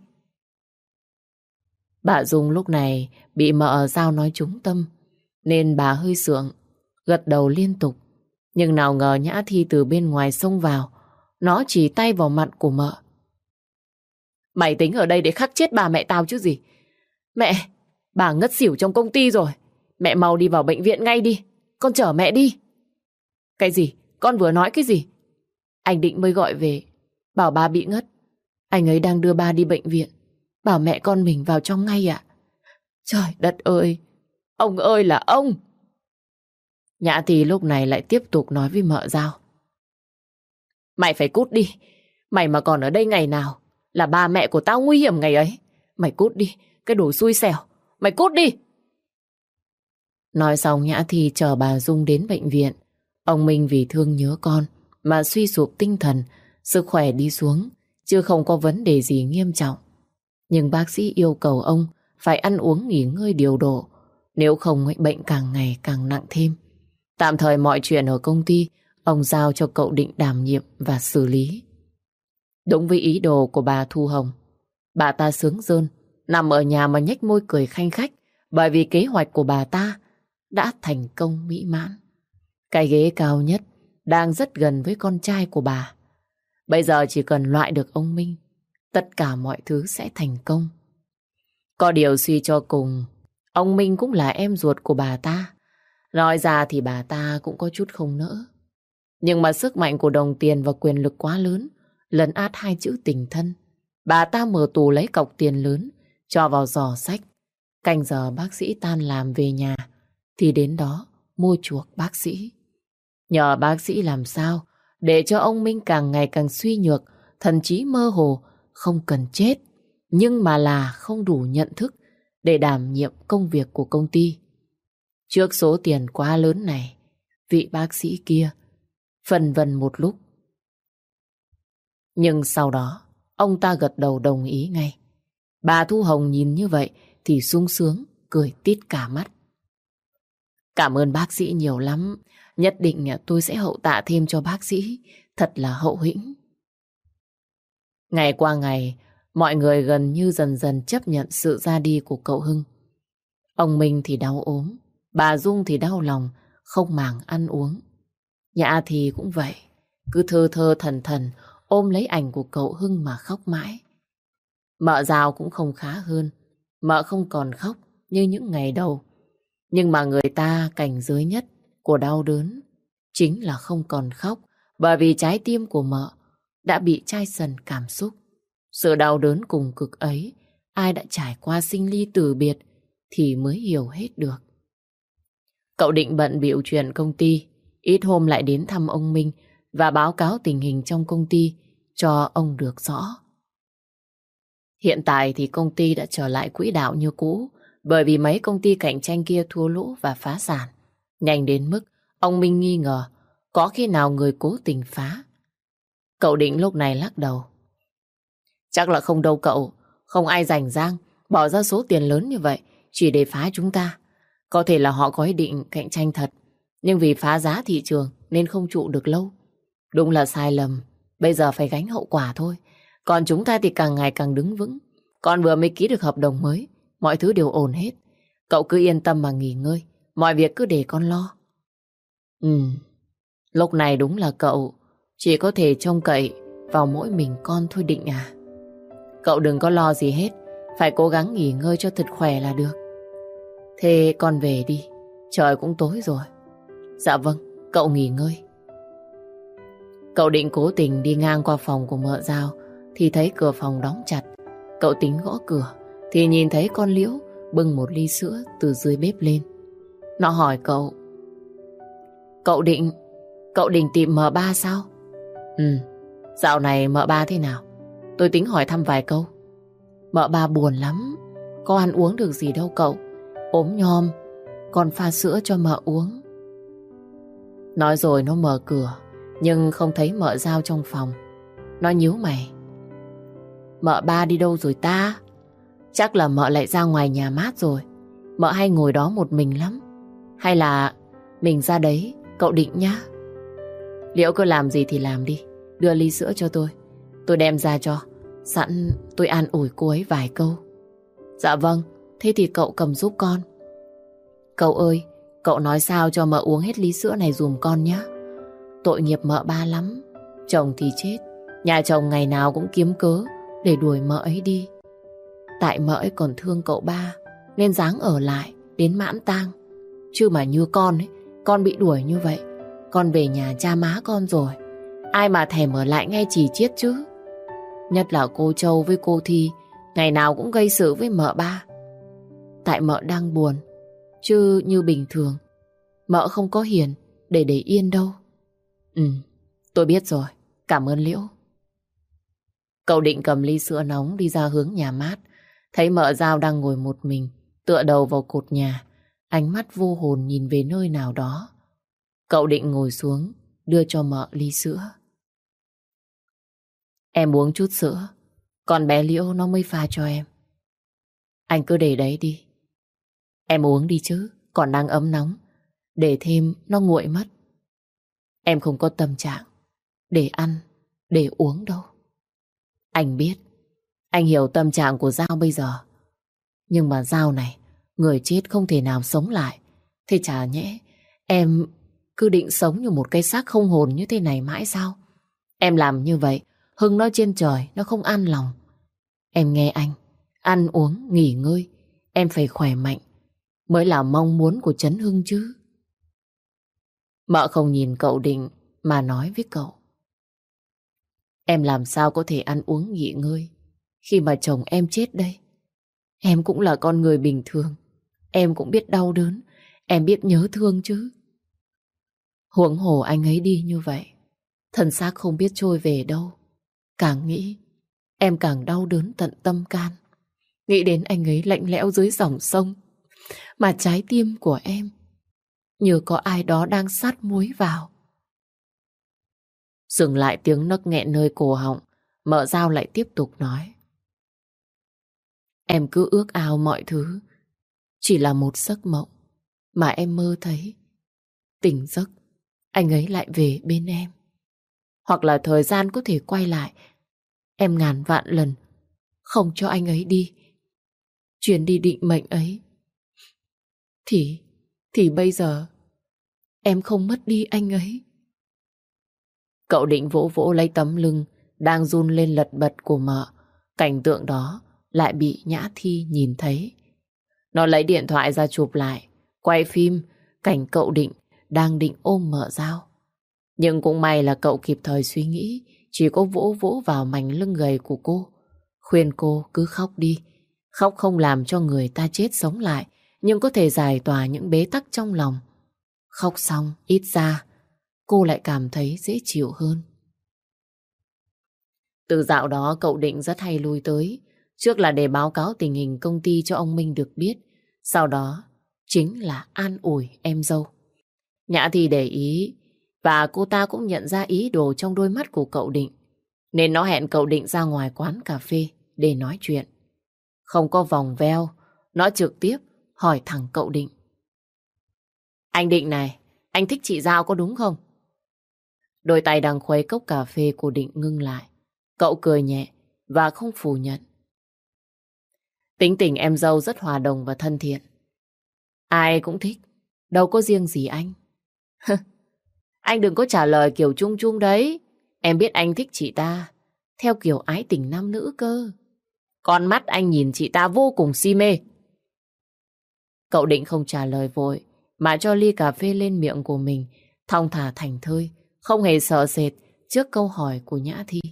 Speaker 1: Bà Dung lúc này bị mợ Giao nói trúng tâm, nên bà hơi sượng, gật đầu liên tục. Nhưng nào ngờ Nhã Thi từ bên ngoài xông vào, nó chỉ tay vào mặt của mợ. Mày tính ở đây để khắc chết bà mẹ tao chứ gì? Mẹ, bà ngất xỉu trong công ty rồi. Mẹ mau đi vào bệnh viện ngay đi, con chở mẹ đi. Cái gì? Con vừa nói cái gì? Anh Định mới gọi về, bảo ba bị ngất. Anh ấy đang đưa ba đi bệnh viện, bảo mẹ con mình vào trong ngay ạ. Trời đất ơi, ông ơi là ông! Nhã Thi lúc này lại tiếp tục nói với mợ Giao. Mày phải cút đi, mày mà còn ở đây ngày nào là ba mẹ của tao nguy hiểm ngày ấy. Mày cút đi, cái đồ xui xẻo, mày cút đi! Nói xong Nhã Thi chờ bà Dung đến bệnh viện. Ông Minh vì thương nhớ con mà suy sụp tinh thần, sức khỏe đi xuống, chứ không có vấn đề gì nghiêm trọng. Nhưng bác sĩ yêu cầu ông phải ăn uống nghỉ ngơi điều độ, nếu không bệnh càng ngày càng nặng thêm. Tạm thời mọi chuyện ở công ty ông giao cho cậu Định đảm nhiệm và xử lý. Đúng với ý đồ của bà Thu Hồng, bà ta sướng rơn nằm ở nhà mà nhếch môi cười khanh khách, bởi vì kế hoạch của bà ta đã thành công mỹ mãn. Cái ghế cao nhất đang rất gần với con trai của bà. Bây giờ chỉ cần loại được ông Minh, tất cả mọi thứ sẽ thành công. Có điều suy cho cùng, ông Minh cũng là em ruột của bà ta. Nói ra thì bà ta cũng có chút không nỡ. Nhưng mà sức mạnh của đồng tiền và quyền lực quá lớn, lấn át hai chữ tình thân. Bà ta mở tù lấy cọc tiền lớn, cho vào giỏ sách. Canh giờ bác sĩ tan làm về nhà, thì đến đó mua chuộc bác sĩ. Nhờ bác sĩ làm sao để cho ông Minh càng ngày càng suy nhược, thần trí mơ hồ, không cần chết, nhưng mà là không đủ nhận thức để đảm nhiệm công việc của công ty. Trước số tiền quá lớn này, vị bác sĩ kia phân vân một lúc. Nhưng sau đó, ông ta gật đầu đồng ý ngay. Bà Thu Hồng nhìn như vậy thì sung sướng, cười tít cả mắt. Cảm ơn bác sĩ nhiều lắm. Nhất định tôi sẽ hậu tạ thêm cho bác sĩ. Thật là hậu hĩnh. Ngày qua ngày, mọi người gần như dần dần chấp nhận sự ra đi của cậu Hưng. Ông Minh thì đau ốm, bà Dung thì đau lòng, không màng ăn uống. Nhã thì cũng vậy, cứ thơ thơ thần thần ôm lấy ảnh của cậu Hưng mà khóc mãi. Mợ Giao cũng không khá hơn, mợ không còn khóc như những ngày đầu. Nhưng mà người ta cảnh giới nhất của đau đớn chính là không còn khóc, bởi vì trái tim của mợ đã bị chai sần cảm xúc. Sự đau đớn cùng cực ấy, ai đã trải qua sinh ly từ biệt thì mới hiểu hết được. Cậu định bận bịu chuyện công ty, ít hôm lại đến thăm ông Minh và báo cáo tình hình trong công ty cho ông được rõ. Hiện tại thì công ty đã trở lại quỹ đạo như cũ, bởi vì mấy công ty cạnh tranh kia thua lỗ và phá sản. Nhanh đến mức ông Minh nghi ngờ có khi nào người cố tình phá. Cậu định lúc này lắc đầu. Chắc là không đâu cậu, không ai rảnh rang bỏ ra số tiền lớn như vậy chỉ để phá chúng ta. Có thể là họ có ý định cạnh tranh thật, nhưng vì phá giá thị trường nên không trụ được lâu. Đúng là sai lầm, bây giờ phải gánh hậu quả thôi. Còn chúng ta thì càng ngày càng đứng vững. Con vừa mới ký được hợp đồng mới, mọi thứ đều ổn hết. Cậu cứ yên tâm mà nghỉ ngơi, mọi việc cứ để con lo. Ừ, lúc này đúng là cậu chỉ có thể trông cậy vào mỗi mình con thôi Định à. Cậu đừng có lo gì hết, phải cố gắng nghỉ ngơi cho thật khỏe là được. Thế con về đi, trời cũng tối rồi. Dạ vâng, cậu nghỉ ngơi. Cậu định cố tình đi ngang qua phòng của mợ Giao thì thấy cửa phòng đóng chặt. Cậu tính gõ cửa thì nhìn thấy con Liễu bưng một ly sữa từ dưới bếp lên. Nó hỏi cậu: Cậu định Cậu định tìm mợ ba sao? Ừ, dạo này mợ ba thế nào? Tôi tính hỏi thăm vài câu. Mợ ba buồn lắm, có ăn uống được gì đâu cậu. Ốm nhom, còn pha sữa cho mợ uống. Nói rồi nó mở cửa, nhưng không thấy mợ Giao trong phòng. Nó nhíu mày. Mợ ba đi đâu rồi ta? Chắc là mợ lại ra ngoài nhà mát rồi. Mợ hay ngồi đó một mình lắm. Hay là mình ra đấy, cậu Định nhá. Liễu cứ làm gì thì làm đi, đưa ly sữa cho tôi, tôi đem ra cho. Sẵn tôi an ủi cô ấy vài câu. Dạ vâng, thế thì cậu cầm giúp con. Cậu ơi, cậu nói sao cho mợ uống hết ly sữa này dùm con nhé. Tội nghiệp mợ ba lắm. Chồng thì chết, nhà chồng ngày nào cũng kiếm cớ để đuổi mợ ấy đi. Tại mợ ấy còn thương cậu ba nên dáng ở lại đến mãn tang. Chứ mà như con ấy, con bị đuổi như vậy, con về nhà cha má con rồi, ai mà thèm ở lại nghe chỉ chiết chứ. Nhất là cô Châu với cô Thi ngày nào cũng gây sự với mợ ba. Tại mợ đang buồn, chứ như bình thường mợ không có hiền để để yên đâu. Ừ, tôi biết rồi, cảm ơn Liễu. Cậu Định cầm ly sữa nóng đi ra hướng nhà mát. Thấy mợ Giao đang ngồi một mình, tựa đầu vào cột nhà, ánh mắt vô hồn nhìn về nơi nào đó. Cậu Định ngồi xuống, đưa cho mợ ly sữa. Em uống chút sữa, còn bé Liễu nó mới pha cho em. Anh cứ để đấy đi. Em uống đi chứ, còn đang ấm nóng, để thêm nó nguội mất. Em không có tâm trạng để ăn, để uống đâu. Anh biết, anh hiểu tâm trạng của Giao bây giờ. Nhưng mà Giao này, người chết không thể nào sống lại. Thế chả nhẽ em cứ định sống như một cái xác không hồn như thế này mãi sao? Em làm như vậy, Hưng nó trên trời, nó không an lòng. Em nghe anh, ăn uống, nghỉ ngơi, em phải khỏe mạnh mới là mong muốn của Trấn Hưng chứ. Mợ không nhìn cậu Định mà nói với cậu. Em làm sao có thể ăn uống nghỉ ngơi khi mà chồng em chết đây? Em cũng là con người bình thường, em cũng biết đau đớn, em biết nhớ thương chứ. Huống hồ anh ấy đi như vậy, thân xác không biết trôi về đâu. Càng nghĩ, em càng đau đớn tận tâm can. Nghĩ đến anh ấy lạnh lẽo dưới dòng sông, mà trái tim của em như có ai đó đang sát muối vào. Dừng lại tiếng nấc nghẹn nơi cổ họng, mợ Giao lại tiếp tục nói. Em cứ ước ao mọi thứ chỉ là một giấc mộng mà em mơ thấy. Tỉnh giấc, anh ấy lại về bên em. Hoặc là thời gian có thể quay lại, em ngàn vạn lần không cho anh ấy đi. Chuyến đi định mệnh ấy Thì Thì bây giờ em không mất đi anh ấy. Cậu Định vỗ vỗ lấy tấm lưng đang run lên lật bật của mợ. Cảnh tượng đó lại bị Nhã Thi nhìn thấy. Nó lấy điện thoại ra chụp lại, quay phim cảnh cậu Định đang định ôm mợ Giao. Nhưng cũng may là cậu kịp thời suy nghĩ, chỉ có vỗ vỗ vào mảnh lưng gầy của cô, khuyên cô cứ khóc đi. Khóc không làm cho người ta chết sống lại, nhưng có thể giải tỏa những bế tắc trong lòng. Khóc xong, ít ra, cô lại cảm thấy dễ chịu hơn. Từ dạo đó cậu Định rất hay lui tới. Trước là để báo cáo tình hình công ty cho ông Minh được biết. Sau đó chính là an ủi em dâu. Nhã thì để ý, và cô ta cũng nhận ra ý đồ trong đôi mắt của cậu Định, nên nó hẹn cậu Định ra ngoài quán cà phê để nói chuyện. Không có vòng veo, nó trực tiếp hỏi thẳng cậu Định. Anh Định này, anh thích chị Giao có đúng không? Đôi tay đang khuấy cốc cà phê của Định ngưng lại. Cậu cười nhẹ và không phủ nhận. Tính tình em dâu rất hòa đồng và thân thiện. Ai cũng thích, đâu có riêng gì anh. Anh đừng có trả lời kiểu chung chung đấy. Em biết anh thích chị ta theo kiểu ái tình nam nữ cơ. Con mắt anh nhìn chị ta vô cùng si mê. Cậu Định không trả lời vội, mà cho ly cà phê lên miệng của mình, thong thả thảnh thơi, không hề sợ sệt trước câu hỏi của Nhã Thi.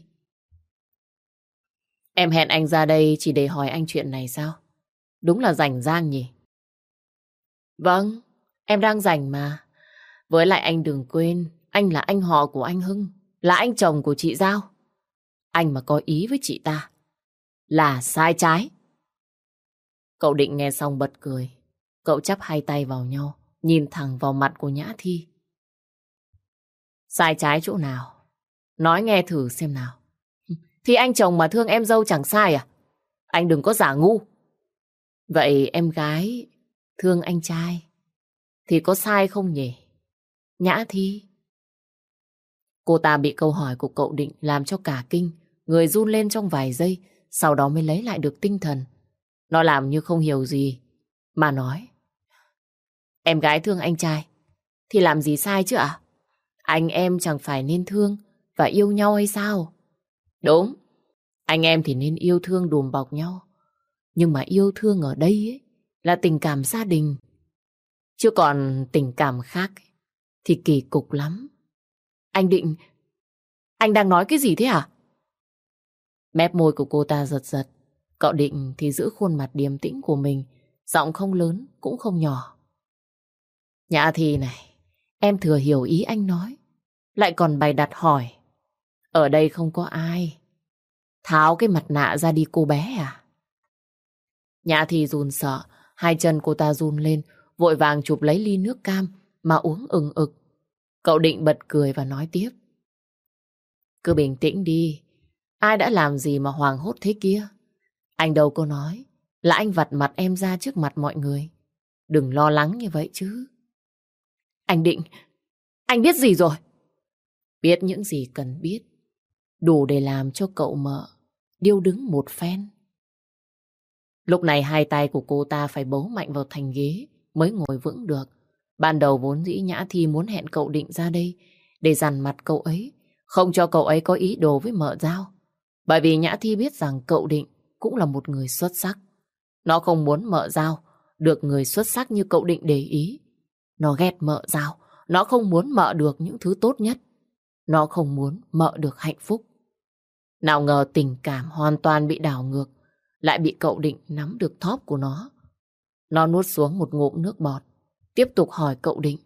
Speaker 1: Em hẹn anh ra đây chỉ để hỏi anh chuyện này sao? Đúng là rảnh rang nhỉ? Vâng, em đang rảnh mà. Với lại anh đừng quên, anh là anh họ của anh Hưng, là anh chồng của chị Giao. Anh mà có ý với chị ta là sai trái. Cậu Định nghe xong bật cười. Cậu chắp hai tay vào nhau, nhìn thẳng vào mặt của Nhã Thi. Sai trái chỗ nào? Nói nghe thử xem nào. Thì anh chồng mà thương em dâu chẳng sai à? Anh đừng có giả ngu. Vậy em gái thương anh trai thì có sai không nhỉ? Nhã Thi. Cô ta bị câu hỏi của cậu Định làm cho cả kinh, người run lên trong vài giây, sau đó mới lấy lại được tinh thần. Nó làm như không hiểu gì, mà nói. Em gái thương anh trai thì làm gì sai chứ ạ? Anh em chẳng phải nên thương và yêu nhau hay sao? Đúng, anh em thì nên yêu thương đùm bọc nhau. Nhưng mà yêu thương ở đây ấy, là tình cảm gia đình. Chứ còn tình cảm khác ấy, thì kỳ cục lắm. Anh Định, anh đang nói cái gì thế hả? Mép môi của cô ta giật giật. Cậu Định thì giữ khuôn mặt điềm tĩnh của mình, giọng không lớn cũng không nhỏ. Nhã Thi này, em thừa hiểu ý anh nói, lại còn bày đặt hỏi. Ở đây không có ai. Tháo cái mặt nạ ra đi cô bé à? Nhã Thi run sợ, hai chân cô ta run lên, vội vàng chụp lấy ly nước cam mà uống ừng ực. Cậu Định bật cười và nói tiếp. Cứ bình tĩnh đi, ai đã làm gì mà hoảng hốt thế kia? Anh đâu có nói là anh vặt mặt em ra trước mặt mọi người. Đừng lo lắng như vậy chứ. Anh Định, anh biết gì rồi? Biết những gì cần biết, đủ để làm cho cậu mợ điêu đứng một phen. Lúc này hai tay của cô ta phải bấu mạnh vào thành ghế mới ngồi vững được. Ban đầu vốn dĩ Nhã Thi muốn hẹn cậu Định ra đây để dằn mặt cậu ấy, không cho cậu ấy có ý đồ với mợ Giao. Bởi vì Nhã Thi biết rằng cậu Định cũng là một người xuất sắc. Nó không muốn mợ Giao được người xuất sắc như cậu Định để ý. Nó ghét mợ Giao, nó không muốn mợ được những thứ tốt nhất. Nó không muốn mợ được hạnh phúc. Nào ngờ tình cảm hoàn toàn bị đảo ngược, lại bị cậu Định nắm được thóp của nó. Nó nuốt xuống một ngụm nước bọt, tiếp tục hỏi cậu Định.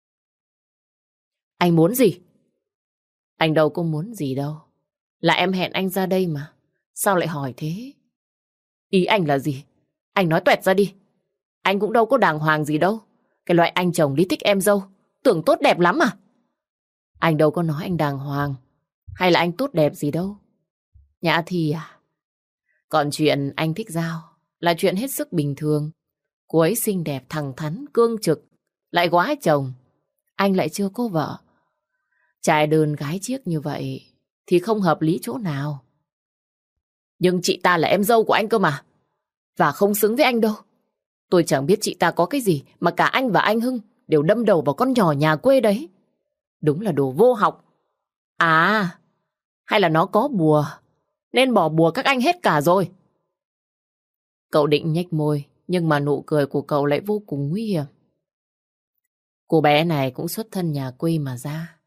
Speaker 1: Anh muốn gì? Anh đâu có muốn gì đâu. Là em hẹn anh ra đây mà. Sao lại hỏi thế? Ý anh là gì? Anh nói toẹt ra đi. Anh cũng đâu có đàng hoàng gì đâu. Cái loại anh chồng đi thích em dâu, tưởng tốt đẹp lắm à? Anh đâu có nói anh đàng hoàng hay là anh tốt đẹp gì đâu. Nhã Thi à? Còn chuyện anh thích Giao là chuyện hết sức bình thường. Cô ấy xinh đẹp, thẳng thắn, cương trực, lại quá chồng. Anh lại chưa có vợ. Trai đơn gái chiếc như vậy thì không hợp lý chỗ nào. Nhưng chị ta là em dâu của anh cơ mà, và không xứng với anh đâu. Tôi chẳng biết chị ta có cái gì mà cả anh và anh Hưng đều đâm đầu vào con nhỏ nhà quê đấy. Đúng là đồ vô học. À, hay là nó có bùa nên bỏ bùa các anh hết cả rồi. Cậu Định nhếch môi, nhưng mà nụ cười của cậu lại vô cùng nguy hiểm. Cô bé này cũng xuất thân nhà quê mà ra.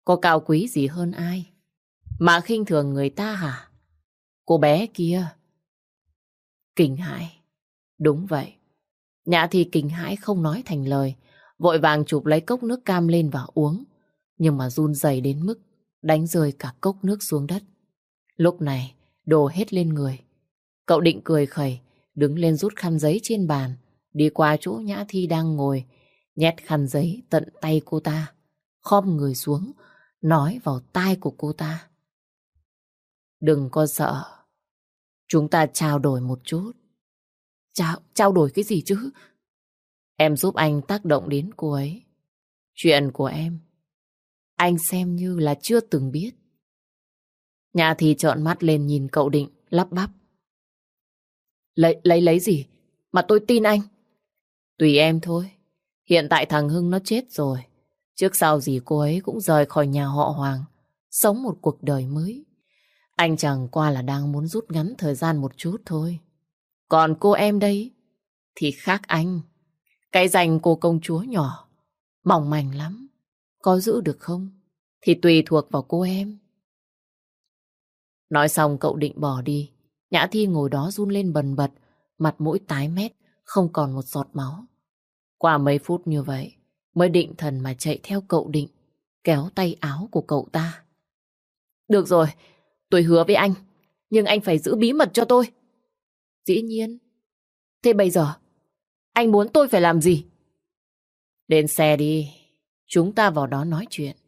Speaker 1: có cao quý gì hơn ai mà khinh thường người ta hả? Cô bé kia. Kinh hãi. Đúng vậy. Nhã Thi kinh hãi không nói thành lời, vội vàng chụp lấy cốc nước cam lên và uống. Nhưng mà run rẩy đến mức đánh rơi cả cốc nước xuống đất. Lúc này đổ hết lên người. Cậu Định cười khẩy, đứng lên rút khăn giấy trên bàn, đi qua chỗ Nhã Thi đang ngồi, nhét khăn giấy tận tay cô ta, khom người xuống, nói vào tai của cô ta. Đừng có sợ. Chúng ta trao đổi một chút. Trao, trao đổi cái gì chứ? Em giúp anh tác động đến cô ấy. Chuyện của em, anh xem như là chưa từng biết. Nhã Thi trợn mắt lên nhìn cậu Định, lắp bắp. Lấy, lấy lấy gì? Mà tôi tin anh. Tùy em thôi. Hiện tại thằng Hưng nó chết rồi. Trước sau gì cô ấy cũng rời khỏi nhà họ Hoàng, sống một cuộc đời mới. Anh chẳng qua là đang muốn rút ngắn thời gian một chút thôi. Còn cô em đây thì khác anh. Cái danh cô công chúa nhỏ mỏng manh lắm. Có giữ được không thì tùy thuộc vào cô em. Nói xong cậu Định bỏ đi. Nhã Thi ngồi đó run lên bần bật, mặt mũi tái mét, không còn một giọt máu. Qua mấy phút như vậy mới định thần mà chạy theo cậu Định, kéo tay áo của cậu ta. Được rồi, tôi hứa với anh, nhưng anh phải giữ bí mật cho tôi. Dĩ nhiên. Thế bây giờ anh muốn tôi phải làm gì? Lên xe đi, chúng ta vào đó nói chuyện.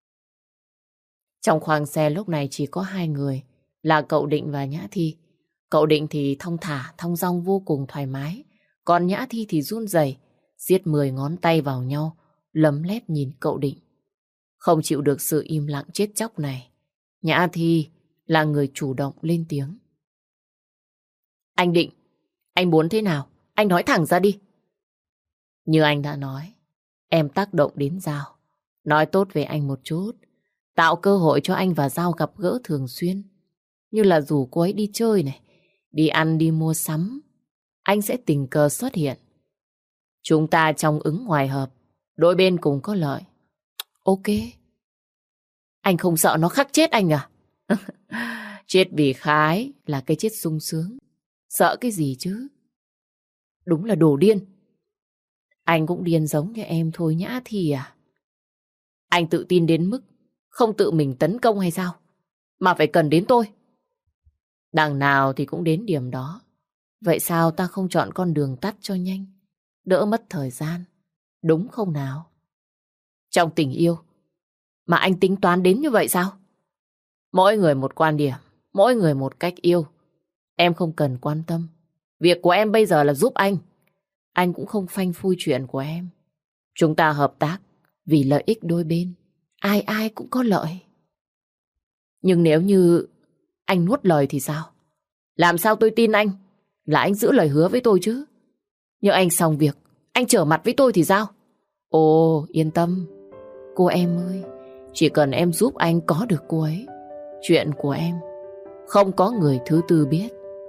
Speaker 1: Trong khoang xe lúc này chỉ có hai người, là cậu Định và Nhã Thi. Cậu Định thì thong thả, thong dong vô cùng thoải mái, còn Nhã Thi thì run rẩy, siết mười ngón tay vào nhau, lấm lét nhìn cậu Định. Không chịu được sự im lặng chết chóc này, Nhã Thi là người chủ động lên tiếng. Anh Định, anh muốn thế nào? Anh nói thẳng ra đi. Như anh đã nói, em tác động đến Giao, nói tốt về anh một chút, tạo cơ hội cho anh và Giao gặp gỡ thường xuyên. Như là rủ cô ấy đi chơi này, đi ăn đi mua sắm, anh sẽ tình cờ xuất hiện. Chúng ta trong ứng ngoài hợp, đôi bên cùng có lợi. Ok. Anh không sợ nó khắc chết anh à? Chết vì khái là cái chết sung sướng. Sợ cái gì chứ? Đúng là đồ điên. Anh cũng điên giống như em thôi Nhã Thi à? Anh tự tin đến mức không tự mình tấn công hay sao? Mà phải cần đến tôi. Đằng nào thì cũng đến điểm đó. Vậy sao ta không chọn con đường tắt cho nhanh, đỡ mất thời gian, đúng không nào? Trong tình yêu mà anh tính toán đến như vậy sao? Mỗi người một quan điểm, mỗi người một cách yêu. Em không cần quan tâm. Việc của em bây giờ là giúp anh. Anh cũng không phanh phui chuyện của em. Chúng ta hợp tác vì lợi ích đôi bên. Ai ai cũng có lợi. Nhưng nếu như anh nuốt lời thì sao? Làm sao tôi tin anh là anh giữ lời hứa với tôi chứ? Nhưng anh xong việc, anh trở mặt với tôi thì sao? Ồ, yên tâm. Cô em ơi, chỉ cần em giúp anh có được cô ấy, chuyện của em không có người thứ tư biết.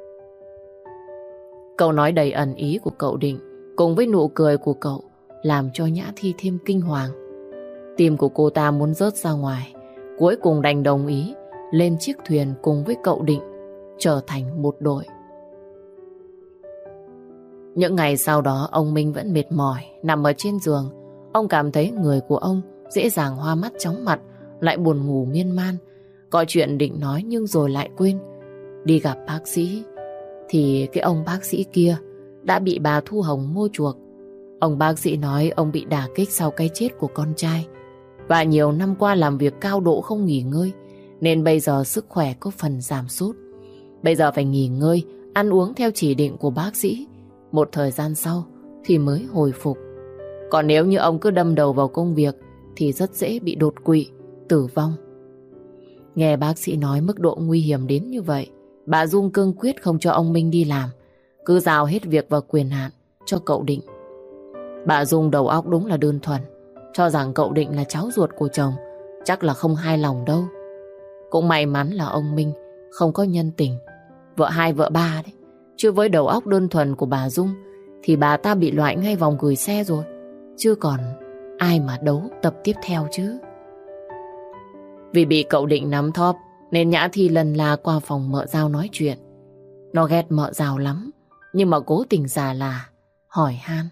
Speaker 1: Câu nói đầy ẩn ý của cậu Định cùng với nụ cười của cậu làm cho Nhã Thi thêm kinh hoàng. Tim của cô ta muốn rớt ra ngoài, cuối cùng đành đồng ý lên chiếc thuyền cùng với cậu Định, trở thành một đội. Những ngày sau đó ông Minh vẫn mệt mỏi, nằm ở trên giường. Ông cảm thấy người của ông dễ dàng hoa mắt chóng mặt, lại buồn ngủ miên man. Có chuyện định nói nhưng rồi lại quên. Đi gặp bác sĩ thì cái ông bác sĩ kia đã bị bà Thu Hồng mua chuộc. Ông bác sĩ nói ông bị đả kích sau cái chết của con trai, và nhiều năm qua làm việc cao độ không nghỉ ngơi, nên bây giờ sức khỏe có phần giảm sút. Bây giờ phải nghỉ ngơi, ăn uống theo chỉ định của bác sĩ. Một thời gian sau thì mới hồi phục. Còn nếu như ông cứ đâm đầu vào công việc thì rất dễ bị đột quỵ, tử vong. Nghe bác sĩ nói mức độ nguy hiểm đến như vậy, bà Dung cương quyết không cho ông Minh đi làm, cứ giao hết việc và quyền hạn cho cậu Định. Bà Dung đầu óc đúng là đơn thuần, cho rằng cậu Định là cháu ruột của chồng, chắc là không hài lòng đâu. Cũng may mắn là ông Minh không có nhân tình, vợ hai vợ ba đấy. Chứ với đầu óc đơn thuần của bà Dung thì bà ta bị loại ngay vòng gửi xe rồi, chứ còn ai mà đấu tập tiếp theo chứ. Vì bị cậu Định nắm thóp nên Nhã Thi lần la qua phòng mợ Giao nói chuyện. Nó ghét mợ Giao lắm, nhưng mà cố tình già là hỏi han.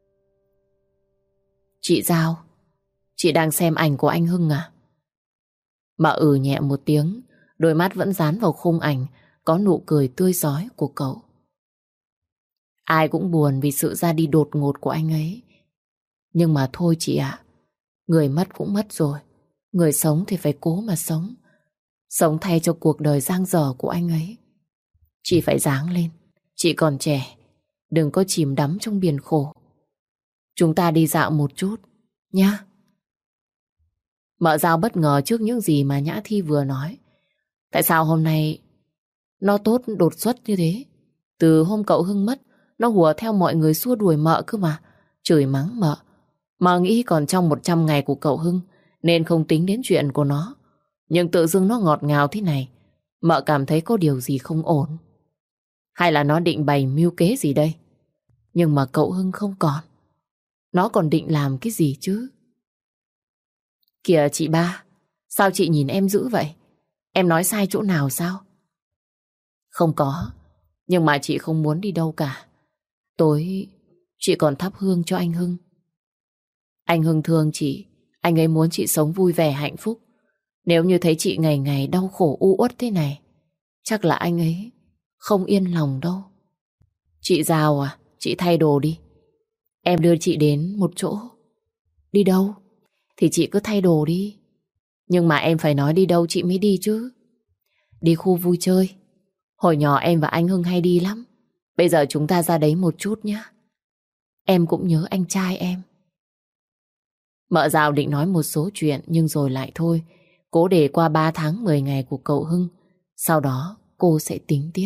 Speaker 1: Chị Giao, chị đang xem ảnh của anh Hưng à? Mợ ừ nhẹ một tiếng, đôi mắt vẫn dán vào khung ảnh có nụ cười tươi rói của cậu. Ai cũng buồn vì sự ra đi đột ngột của anh ấy. Nhưng mà thôi chị ạ, người mất cũng mất rồi, người sống thì phải cố mà sống. Sống thay cho cuộc đời dang dở của anh ấy. Chị phải ráng lên, chị còn trẻ, đừng có chìm đắm trong biển khổ. Chúng ta đi dạo một chút, nhá. Mợ Giao bất ngờ trước những gì mà Nhã Thi vừa nói. Tại sao hôm nay nó tốt đột xuất như thế? Từ hôm cậu Hưng mất, nó hùa theo mọi người xua đuổi mợ cơ mà. Chửi mắng mợ. Mà nghĩ còn trong một trăm ngày của cậu Hưng nên không tính đến chuyện của nó. Nhưng tự dưng nó ngọt ngào thế này, mợ cảm thấy có điều gì không ổn. Hay là nó định bày mưu kế gì đây? Nhưng mà cậu Hưng không còn, nó còn định làm cái gì chứ? Kìa chị ba, sao chị nhìn em dữ vậy? Em nói sai chỗ nào sao? Không có, nhưng mà chị không muốn đi đâu cả. Tối chị còn thắp hương cho anh Hưng. Anh Hưng thương chị, anh ấy muốn chị sống vui vẻ hạnh phúc. Nếu như thấy chị ngày ngày đau khổ u uất thế này, chắc là anh ấy không yên lòng đâu. Chị Giao à, chị thay đồ đi. Em đưa chị đến một chỗ. Đi đâu? Thì chị cứ thay đồ đi. Nhưng mà em phải nói đi đâu chị mới đi chứ. Đi khu vui chơi. Hồi nhỏ em và anh Hưng hay đi lắm. Bây giờ chúng ta ra đấy một chút nhé. Em cũng nhớ anh trai em. Mợ Giao định nói một số chuyện nhưng rồi lại thôi. Cố để qua ba tháng mười ngày của cậu Hưng. Sau đó cô sẽ tính tiếp.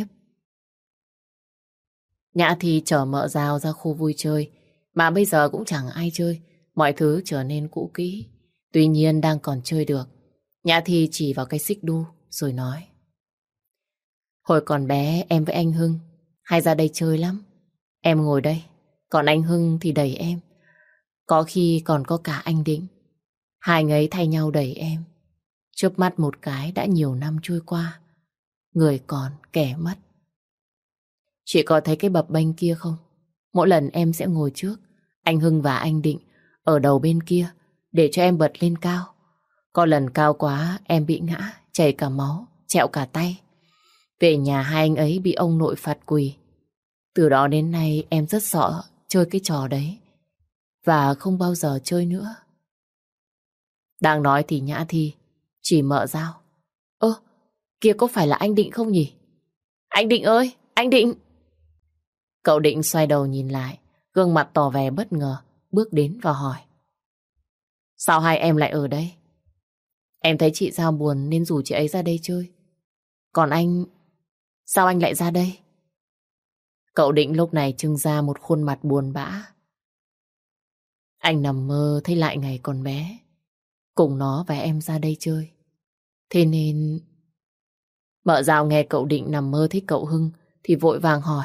Speaker 1: Nhã Thi chở mợ Giao ra khu vui chơi. Mà bây giờ cũng chẳng ai chơi. Mọi thứ trở nên cũ kỹ. Tuy nhiên đang còn chơi được. Nhã Thi chỉ vào cái xích đu rồi nói. Hồi còn bé em với anh Hưng hay ra đây chơi lắm. Em ngồi đây, còn anh Hưng thì đẩy em. Có khi còn có cả anh Định. Hai người ấy thay nhau đẩy em. Chớp mắt một cái đã nhiều năm trôi qua. Người còn kẻ mất. Chị có thấy cái bập bênh kia không? Mỗi lần em sẽ ngồi trước, anh Hưng và anh Định ở đầu bên kia để cho em bật lên cao. Có lần cao quá em bị ngã, chảy cả máu, trẹo cả tay. Về nhà hai anh ấy bị ông nội phạt quỳ. Từ đó đến nay em rất sợ chơi cái trò đấy. Và không bao giờ chơi nữa. Đang nói thì Nhã Thi chỉ mợ Giao. Ơ, kia có phải là anh Định không nhỉ? Anh Định ơi, anh Định! Cậu Định xoay đầu nhìn lại, gương mặt tỏ vẻ bất ngờ, bước đến và hỏi. Sao hai em lại ở đây? Em thấy chị Giao buồn nên rủ chị ấy ra đây chơi. Còn anh, sao anh lại ra đây? Cậu Định lúc này trưng ra một khuôn mặt buồn bã. Anh nằm mơ thấy lại ngày còn bé, cùng nó và em ra đây chơi. Thế nên... Mợ Giao nghe cậu Định nằm mơ thấy cậu Hưng thì vội vàng hỏi.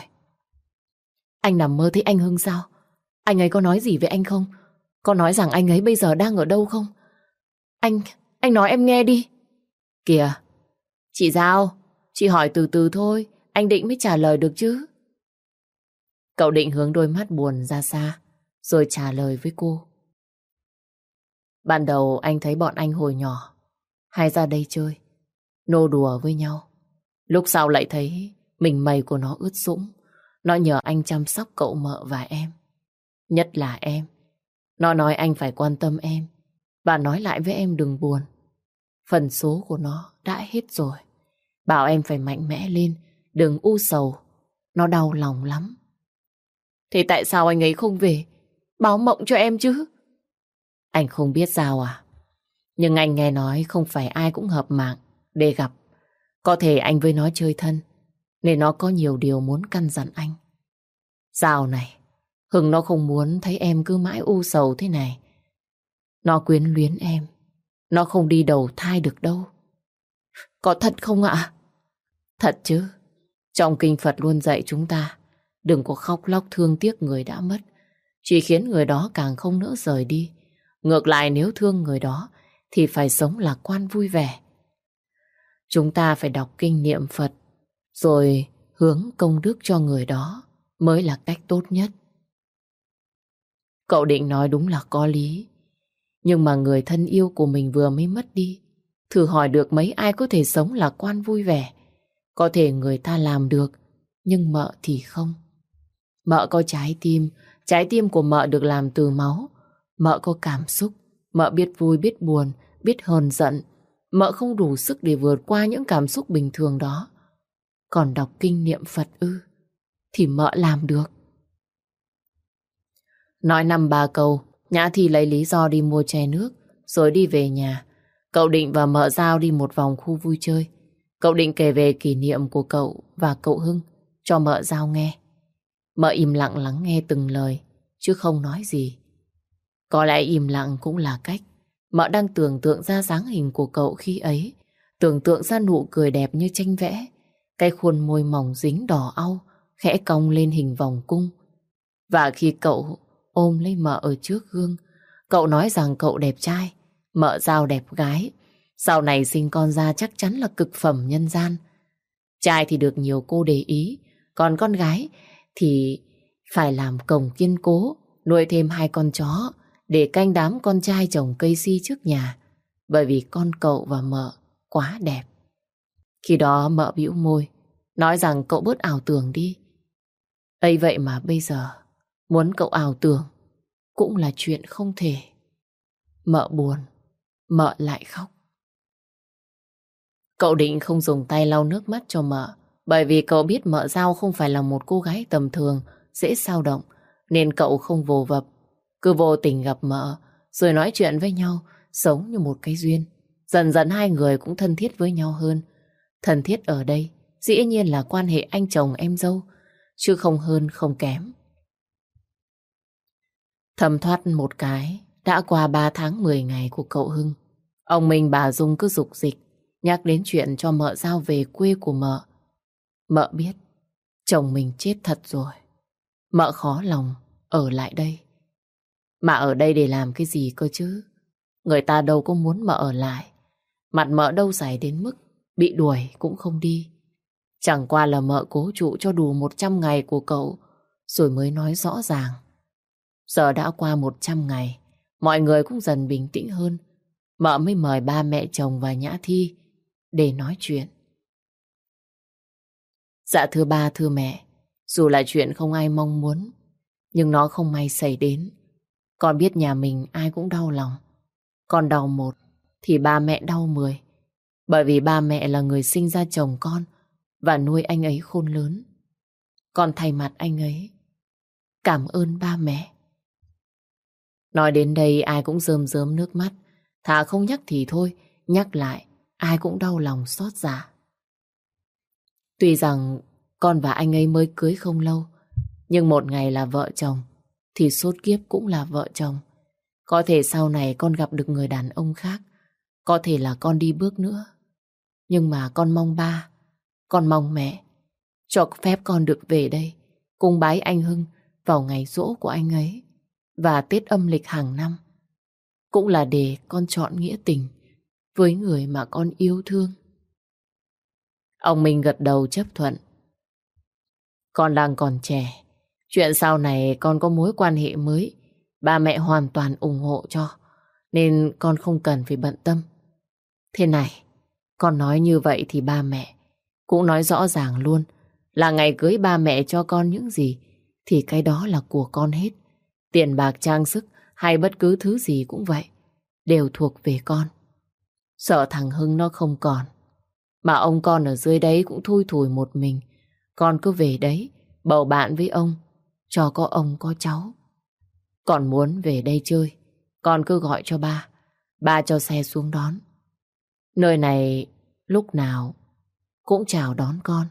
Speaker 1: Anh nằm mơ thấy anh Hưng sao? Anh ấy có nói gì với anh không? Có nói rằng anh ấy bây giờ đang ở đâu không? Anh, anh nói em nghe đi. Kìa, chị Giao, chị hỏi từ từ thôi, anh Định mới trả lời được chứ. Cậu Định hướng đôi mắt buồn ra xa, rồi trả lời với cô. Ban đầu anh thấy bọn anh hồi nhỏ hay ra đây chơi, nô đùa với nhau. Lúc sau lại thấy mình mày của nó ướt sũng. Nó nhờ anh chăm sóc cậu mợ và em. Nhất là em. Nó nói anh phải quan tâm em và nói lại với em đừng buồn. Phần số của nó đã hết rồi. Bảo em phải mạnh mẽ lên, đừng u sầu. Nó đau lòng lắm. Thế tại sao anh ấy không về báo mộng cho em chứ? Anh không biết sao à? Nhưng anh nghe nói không phải ai cũng hợp mạng để gặp. Có thể anh với nó chơi thân nên nó có nhiều điều muốn căn dặn anh. Dạo này Hưng nó không muốn thấy em cứ mãi u sầu thế này. Nó quyến luyến em. Nó không đi đầu thai được đâu. Có thật không ạ? Thật chứ. Trong kinh Phật luôn dạy chúng ta đừng có khóc lóc thương tiếc người đã mất. Chỉ khiến người đó càng không nỡ rời đi. Ngược lại nếu thương người đó thì phải sống lạc quan vui vẻ. Chúng ta phải đọc kinh niệm Phật, rồi hướng công đức cho người đó mới là cách tốt nhất. Cậu Định nói đúng là có lý. Nhưng mà người thân yêu của mình vừa mới mất đi, thử hỏi được mấy ai có thể sống lạc quan vui vẻ. Có thể người ta làm được, nhưng mợ thì không. Mợ có trái tim, trái tim của mợ được làm từ máu. Mợ có cảm xúc, mợ biết vui biết buồn, biết hờn giận. Mợ không đủ sức để vượt qua những cảm xúc bình thường đó. Còn đọc kinh niệm Phật ư, thì mợ làm được. Nói năm ba câu, Nhã Thi lấy lý do đi mua chai nước, rồi đi về nhà. Cậu Định và mợ Giao đi một vòng khu vui chơi. Cậu Định kể về kỷ niệm của cậu và cậu Hưng cho mợ Giao nghe. Mợ im lặng lắng nghe từng lời, chứ không nói gì. Có lẽ im lặng cũng là cách. Mợ đang tưởng tượng ra dáng hình của cậu khi ấy, tưởng tượng ra nụ cười đẹp như tranh vẽ, cái khuôn môi mỏng dính đỏ au, khẽ cong lên hình vòng cung. Và khi cậu ôm lấy mợ ở trước gương, cậu nói rằng cậu đẹp trai, mợ Giao đẹp gái. Sau này sinh con ra chắc chắn là cực phẩm nhân gian. Trai thì được nhiều cô để ý, còn con gái thì phải làm cổng kiên cố, nuôi thêm hai con chó để canh đám con trai trồng cây si trước nhà, bởi vì con cậu và mợ quá đẹp. Khi đó mợ bĩu môi, nói rằng cậu bớt ảo tưởng đi. Ấy vậy mà bây giờ muốn cậu ảo tưởng cũng là chuyện không thể. Mợ buồn, mợ lại khóc. Cậu Định không dùng tay lau nước mắt cho mợ, bởi vì cậu biết mợ Giao không phải là một cô gái tầm thường, dễ xao động, nên cậu không vồ vập. Cứ vô tình gặp mợ, rồi nói chuyện với nhau, sống như một cái duyên. Dần dần hai người cũng thân thiết với nhau hơn. Thân thiết ở đây, dĩ nhiên là quan hệ anh chồng em dâu, chứ không hơn không kém. Thấm thoát một cái, đã qua ba tháng mười ngày của cậu Hưng. Ông Minh bà Dung cứ dục dịch nhắc đến chuyện cho mợ Giao về quê của mợ. Mợ biết chồng mình chết thật rồi. Mợ khó lòng ở lại đây. Mà ở đây để làm cái gì cơ chứ? Người ta đâu có muốn mợ ở lại. Mặt mợ đâu dày đến mức bị đuổi cũng không đi. Chẳng qua là mợ cố trụ cho đủ một trăm ngày của cậu, rồi mới nói rõ ràng. Giờ đã qua một trăm ngày, mọi người cũng dần bình tĩnh hơn. Mợ mới mời ba mẹ chồng và Nhã Thi để nói chuyện. Dạ thưa ba, thưa mẹ, dù là chuyện không ai mong muốn, nhưng nó không may xảy đến. Con biết nhà mình ai cũng đau lòng. Con đau một thì ba mẹ đau mười. Bởi vì ba mẹ là người sinh ra chồng con và nuôi anh ấy khôn lớn. Con thay mặt anh ấy cảm ơn ba mẹ. Nói đến đây ai cũng rơm rớm nước mắt. Thà không nhắc thì thôi, nhắc lại ai cũng đau lòng xót dạ. Tuy rằng con và anh ấy mới cưới không lâu, nhưng một ngày là vợ chồng thì suốt kiếp cũng là vợ chồng. Có thể sau này con gặp được người đàn ông khác, có thể là con đi bước nữa. Nhưng mà con mong ba, con mong mẹ cho phép con được về đây cùng bái anh Hưng vào ngày giỗ của anh ấy và Tết âm lịch hàng năm. Cũng là để con chọn nghĩa tình với người mà con yêu thương. Ông Minh gật đầu chấp thuận. Con đang còn trẻ, chuyện sau này con có mối quan hệ mới, ba mẹ hoàn toàn ủng hộ cho, nên con không cần phải bận tâm. Thế này, con nói như vậy thì ba mẹ cũng nói rõ ràng luôn là ngày cưới ba mẹ cho con những gì thì cái đó là của con hết. Tiền bạc trang sức hay bất cứ thứ gì cũng vậy, đều thuộc về con. Sợ thằng Hưng nó không còn, mà ông con ở dưới đấy cũng thui thủi một mình. Con cứ về đấy bầu bạn với ông, cho có ông có cháu. Còn muốn về đây chơi, con cứ gọi cho ba, ba cho xe xuống đón. Nơi này lúc nào cũng chào đón con.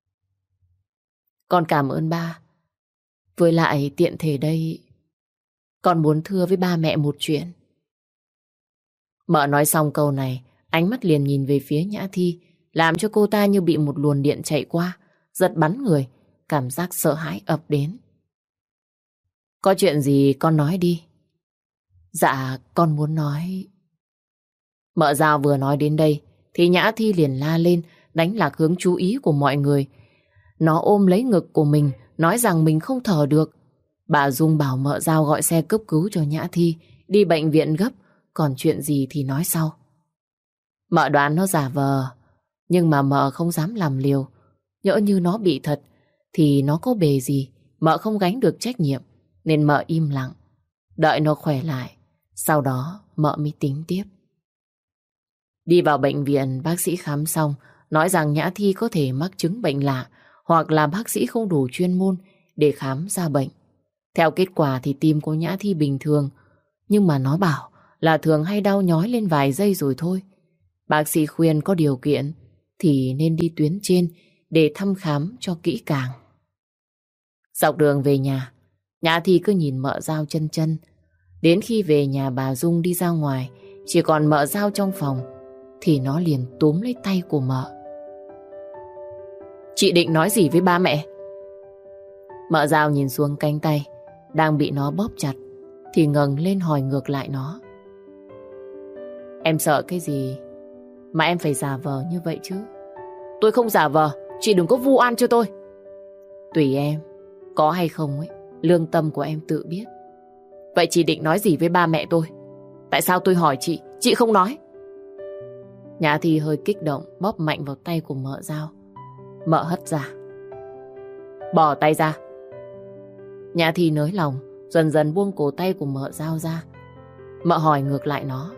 Speaker 1: Con cảm ơn ba. Với lại tiện thể đây, con muốn thưa với ba mẹ một chuyện. Mợ nói xong câu này, ánh mắt liền nhìn về phía Nhã Thi, làm cho cô ta như bị một luồng điện chạy qua, giật bắn người, cảm giác sợ hãi ập đến. Có chuyện gì con nói đi. Dạ, con muốn nói... Mợ Giao vừa nói đến đây thì Nhã Thi liền la lên, đánh lạc hướng chú ý của mọi người. Nó ôm lấy ngực của mình, nói rằng mình không thở được. Bà Dung bảo mợ Giao gọi xe cấp cứu cho Nhã Thi, đi bệnh viện gấp, còn chuyện gì thì nói sau. Mợ đoán nó giả vờ, nhưng mà mợ không dám làm liều. Nhỡ như nó bị thật, thì nó có bề gì, mợ không gánh được trách nhiệm, nên mợ im lặng, đợi nó khỏe lại. Sau đó mợ mới tính tiếp. Đi vào bệnh viện, bác sĩ khám xong, nói rằng Nhã Thi có thể mắc chứng bệnh lạ, hoặc là bác sĩ không đủ chuyên môn để khám ra bệnh. Theo kết quả thì tim của Nhã Thi bình thường, nhưng mà nó bảo là thường hay đau nhói lên vài giây rồi thôi. Bác sĩ khuyên có điều kiện thì nên đi tuyến trên để thăm khám cho kỹ càng. Dọc đường về nhà, Nhã Thi cứ nhìn mợ Giao chân chân. Đến khi về nhà bà Dung đi ra ngoài, chỉ còn mợ Giao trong phòng, thì nó liền túm lấy tay của mợ. Chị định nói gì với ba mẹ? Mợ Giao nhìn xuống cánh tay đang bị nó bóp chặt, thì ngẩng lên hỏi ngược lại nó. Em sợ cái gì mà em phải giả vờ như vậy chứ? Tôi không giả vờ, chị đừng có vu oan cho tôi. Tùy em, có hay không ấy, lương tâm của em tự biết. Vậy chị định nói gì với ba mẹ tôi? Tại sao tôi hỏi chị, chị không nói? Nhã Thi hơi kích động, bóp mạnh vào tay của mợ Giao. Mợ hất ra. Bỏ tay ra. Nhã Thi nới lòng, dần dần buông cổ tay của mợ Giao ra. Mợ hỏi ngược lại nó.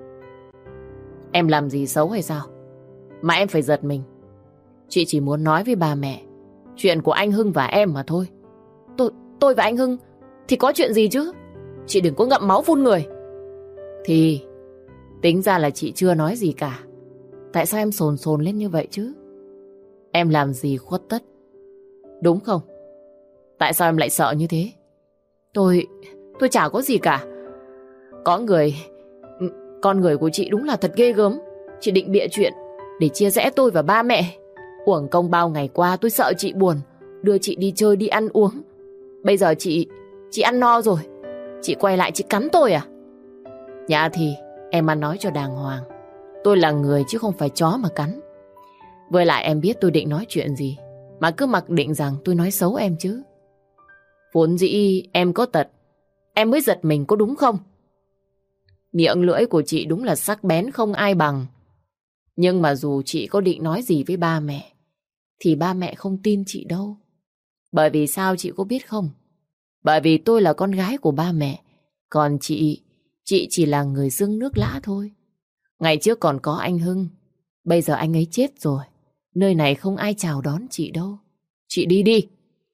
Speaker 1: Em làm gì xấu hay sao mà em phải giật mình? Chị chỉ muốn nói với ba mẹ chuyện của anh Hưng và em mà thôi. Tôi, tôi và anh Hưng thì có chuyện gì chứ? Chị đừng có ngậm máu phun người. Thì tính ra là chị chưa nói gì cả. Tại sao em sồn sồn lên như vậy chứ? Em làm gì khuất tất, đúng không? Tại sao em lại sợ như thế? Tôi, tôi chả có gì cả. Có người, con người của chị đúng là thật ghê gớm. Chị định bịa chuyện để chia rẽ tôi và ba mẹ. Uổng công bao ngày qua tôi sợ chị buồn, đưa chị đi chơi đi ăn uống. Bây giờ chị, chị ăn no rồi, chị quay lại chị cắn tôi à? Nhã Thi, em ăn nói cho đàng hoàng. Tôi là người chứ không phải chó mà cắn. Với lại em biết tôi định nói chuyện gì mà cứ mặc định rằng tôi nói xấu em chứ. Vốn dĩ em có tật, em mới giật mình có đúng không? Miệng lưỡi của chị đúng là sắc bén không ai bằng. Nhưng mà dù chị có định nói gì với ba mẹ thì ba mẹ không tin chị đâu. Bởi vì sao chị có biết không? Bởi vì tôi là con gái của ba mẹ. Còn chị, chị chỉ là người dưng nước lã thôi. Ngày trước còn có anh Hưng, bây giờ anh ấy chết rồi. Nơi này không ai chào đón chị đâu. Chị đi đi.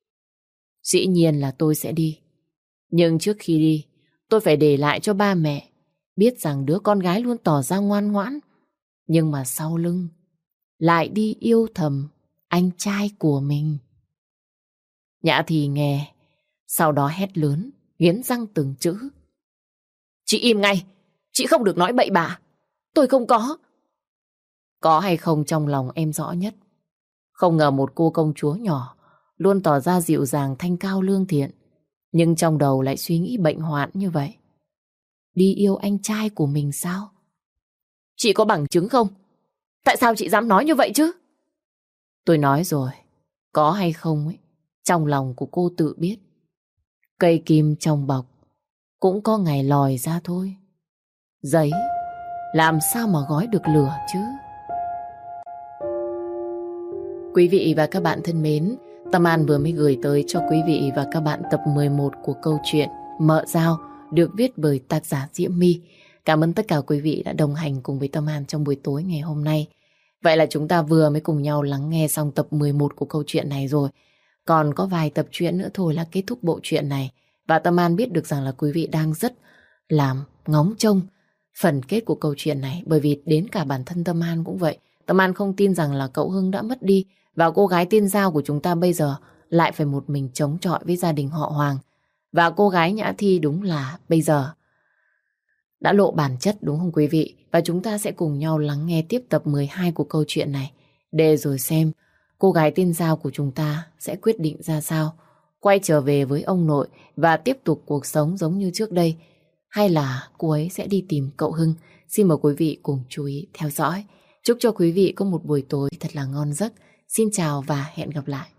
Speaker 1: Dĩ nhiên là tôi sẽ đi. Nhưng trước khi đi, tôi phải để lại cho ba mẹ biết rằng đứa con gái luôn tỏ ra ngoan ngoãn, nhưng mà sau lưng lại đi yêu thầm anh trai của mình. Nhã Thi nghe, sau đó hét lớn, nghiến răng từng chữ. Chị im ngay, chị không được nói bậy bạ. Tôi không có. Có hay không trong lòng em rõ nhất. Không ngờ một cô công chúa nhỏ luôn tỏ ra dịu dàng thanh cao lương thiện, nhưng trong đầu lại suy nghĩ bệnh hoạn như vậy. Đi yêu anh trai của mình sao? Chị có bằng chứng không? Tại sao chị dám nói như vậy chứ? Tôi nói rồi, có hay không ấy, trong lòng của cô tự biết. Cây kim trong bọc cũng có ngày lòi ra thôi. Giấy làm sao mà gói được lửa chứ? Quý vị và các bạn thân mến, Tâm An vừa mới gửi tới cho quý vị và các bạn tập mười một của câu chuyện Mợ Giao được viết bởi tác giả Diễm My. Cảm ơn tất cả quý vị đã đồng hành cùng với Tâm An trong buổi tối ngày hôm nay. Vậy là chúng ta vừa mới cùng nhau lắng nghe xong tập mười một của câu chuyện này rồi. Còn có vài tập truyện nữa thôi là kết thúc bộ truyện này. Và Tâm An biết được rằng là quý vị đang rất làm ngóng trông phần kết của câu chuyện này. Bởi vì đến cả bản thân Tâm An cũng vậy. Tâm An không tin rằng là cậu Hưng đã mất đi và cô gái tên Giao của chúng ta bây giờ lại phải một mình chống chọi với gia đình họ Hoàng. Và cô gái Nhã Thi đúng là bây giờ đã lộ bản chất, đúng không quý vị? Và chúng ta sẽ cùng nhau lắng nghe tiếp tập mười hai của câu chuyện này để rồi xem cô gái tên Giao của chúng ta sẽ quyết định ra sao, quay trở về với ông nội và tiếp tục cuộc sống giống như trước đây, hay là cô ấy sẽ đi tìm cậu Hưng. Xin mời quý vị cùng chú ý theo dõi. Chúc cho quý vị có một buổi tối thật là ngon giấc. Xin chào và hẹn gặp lại.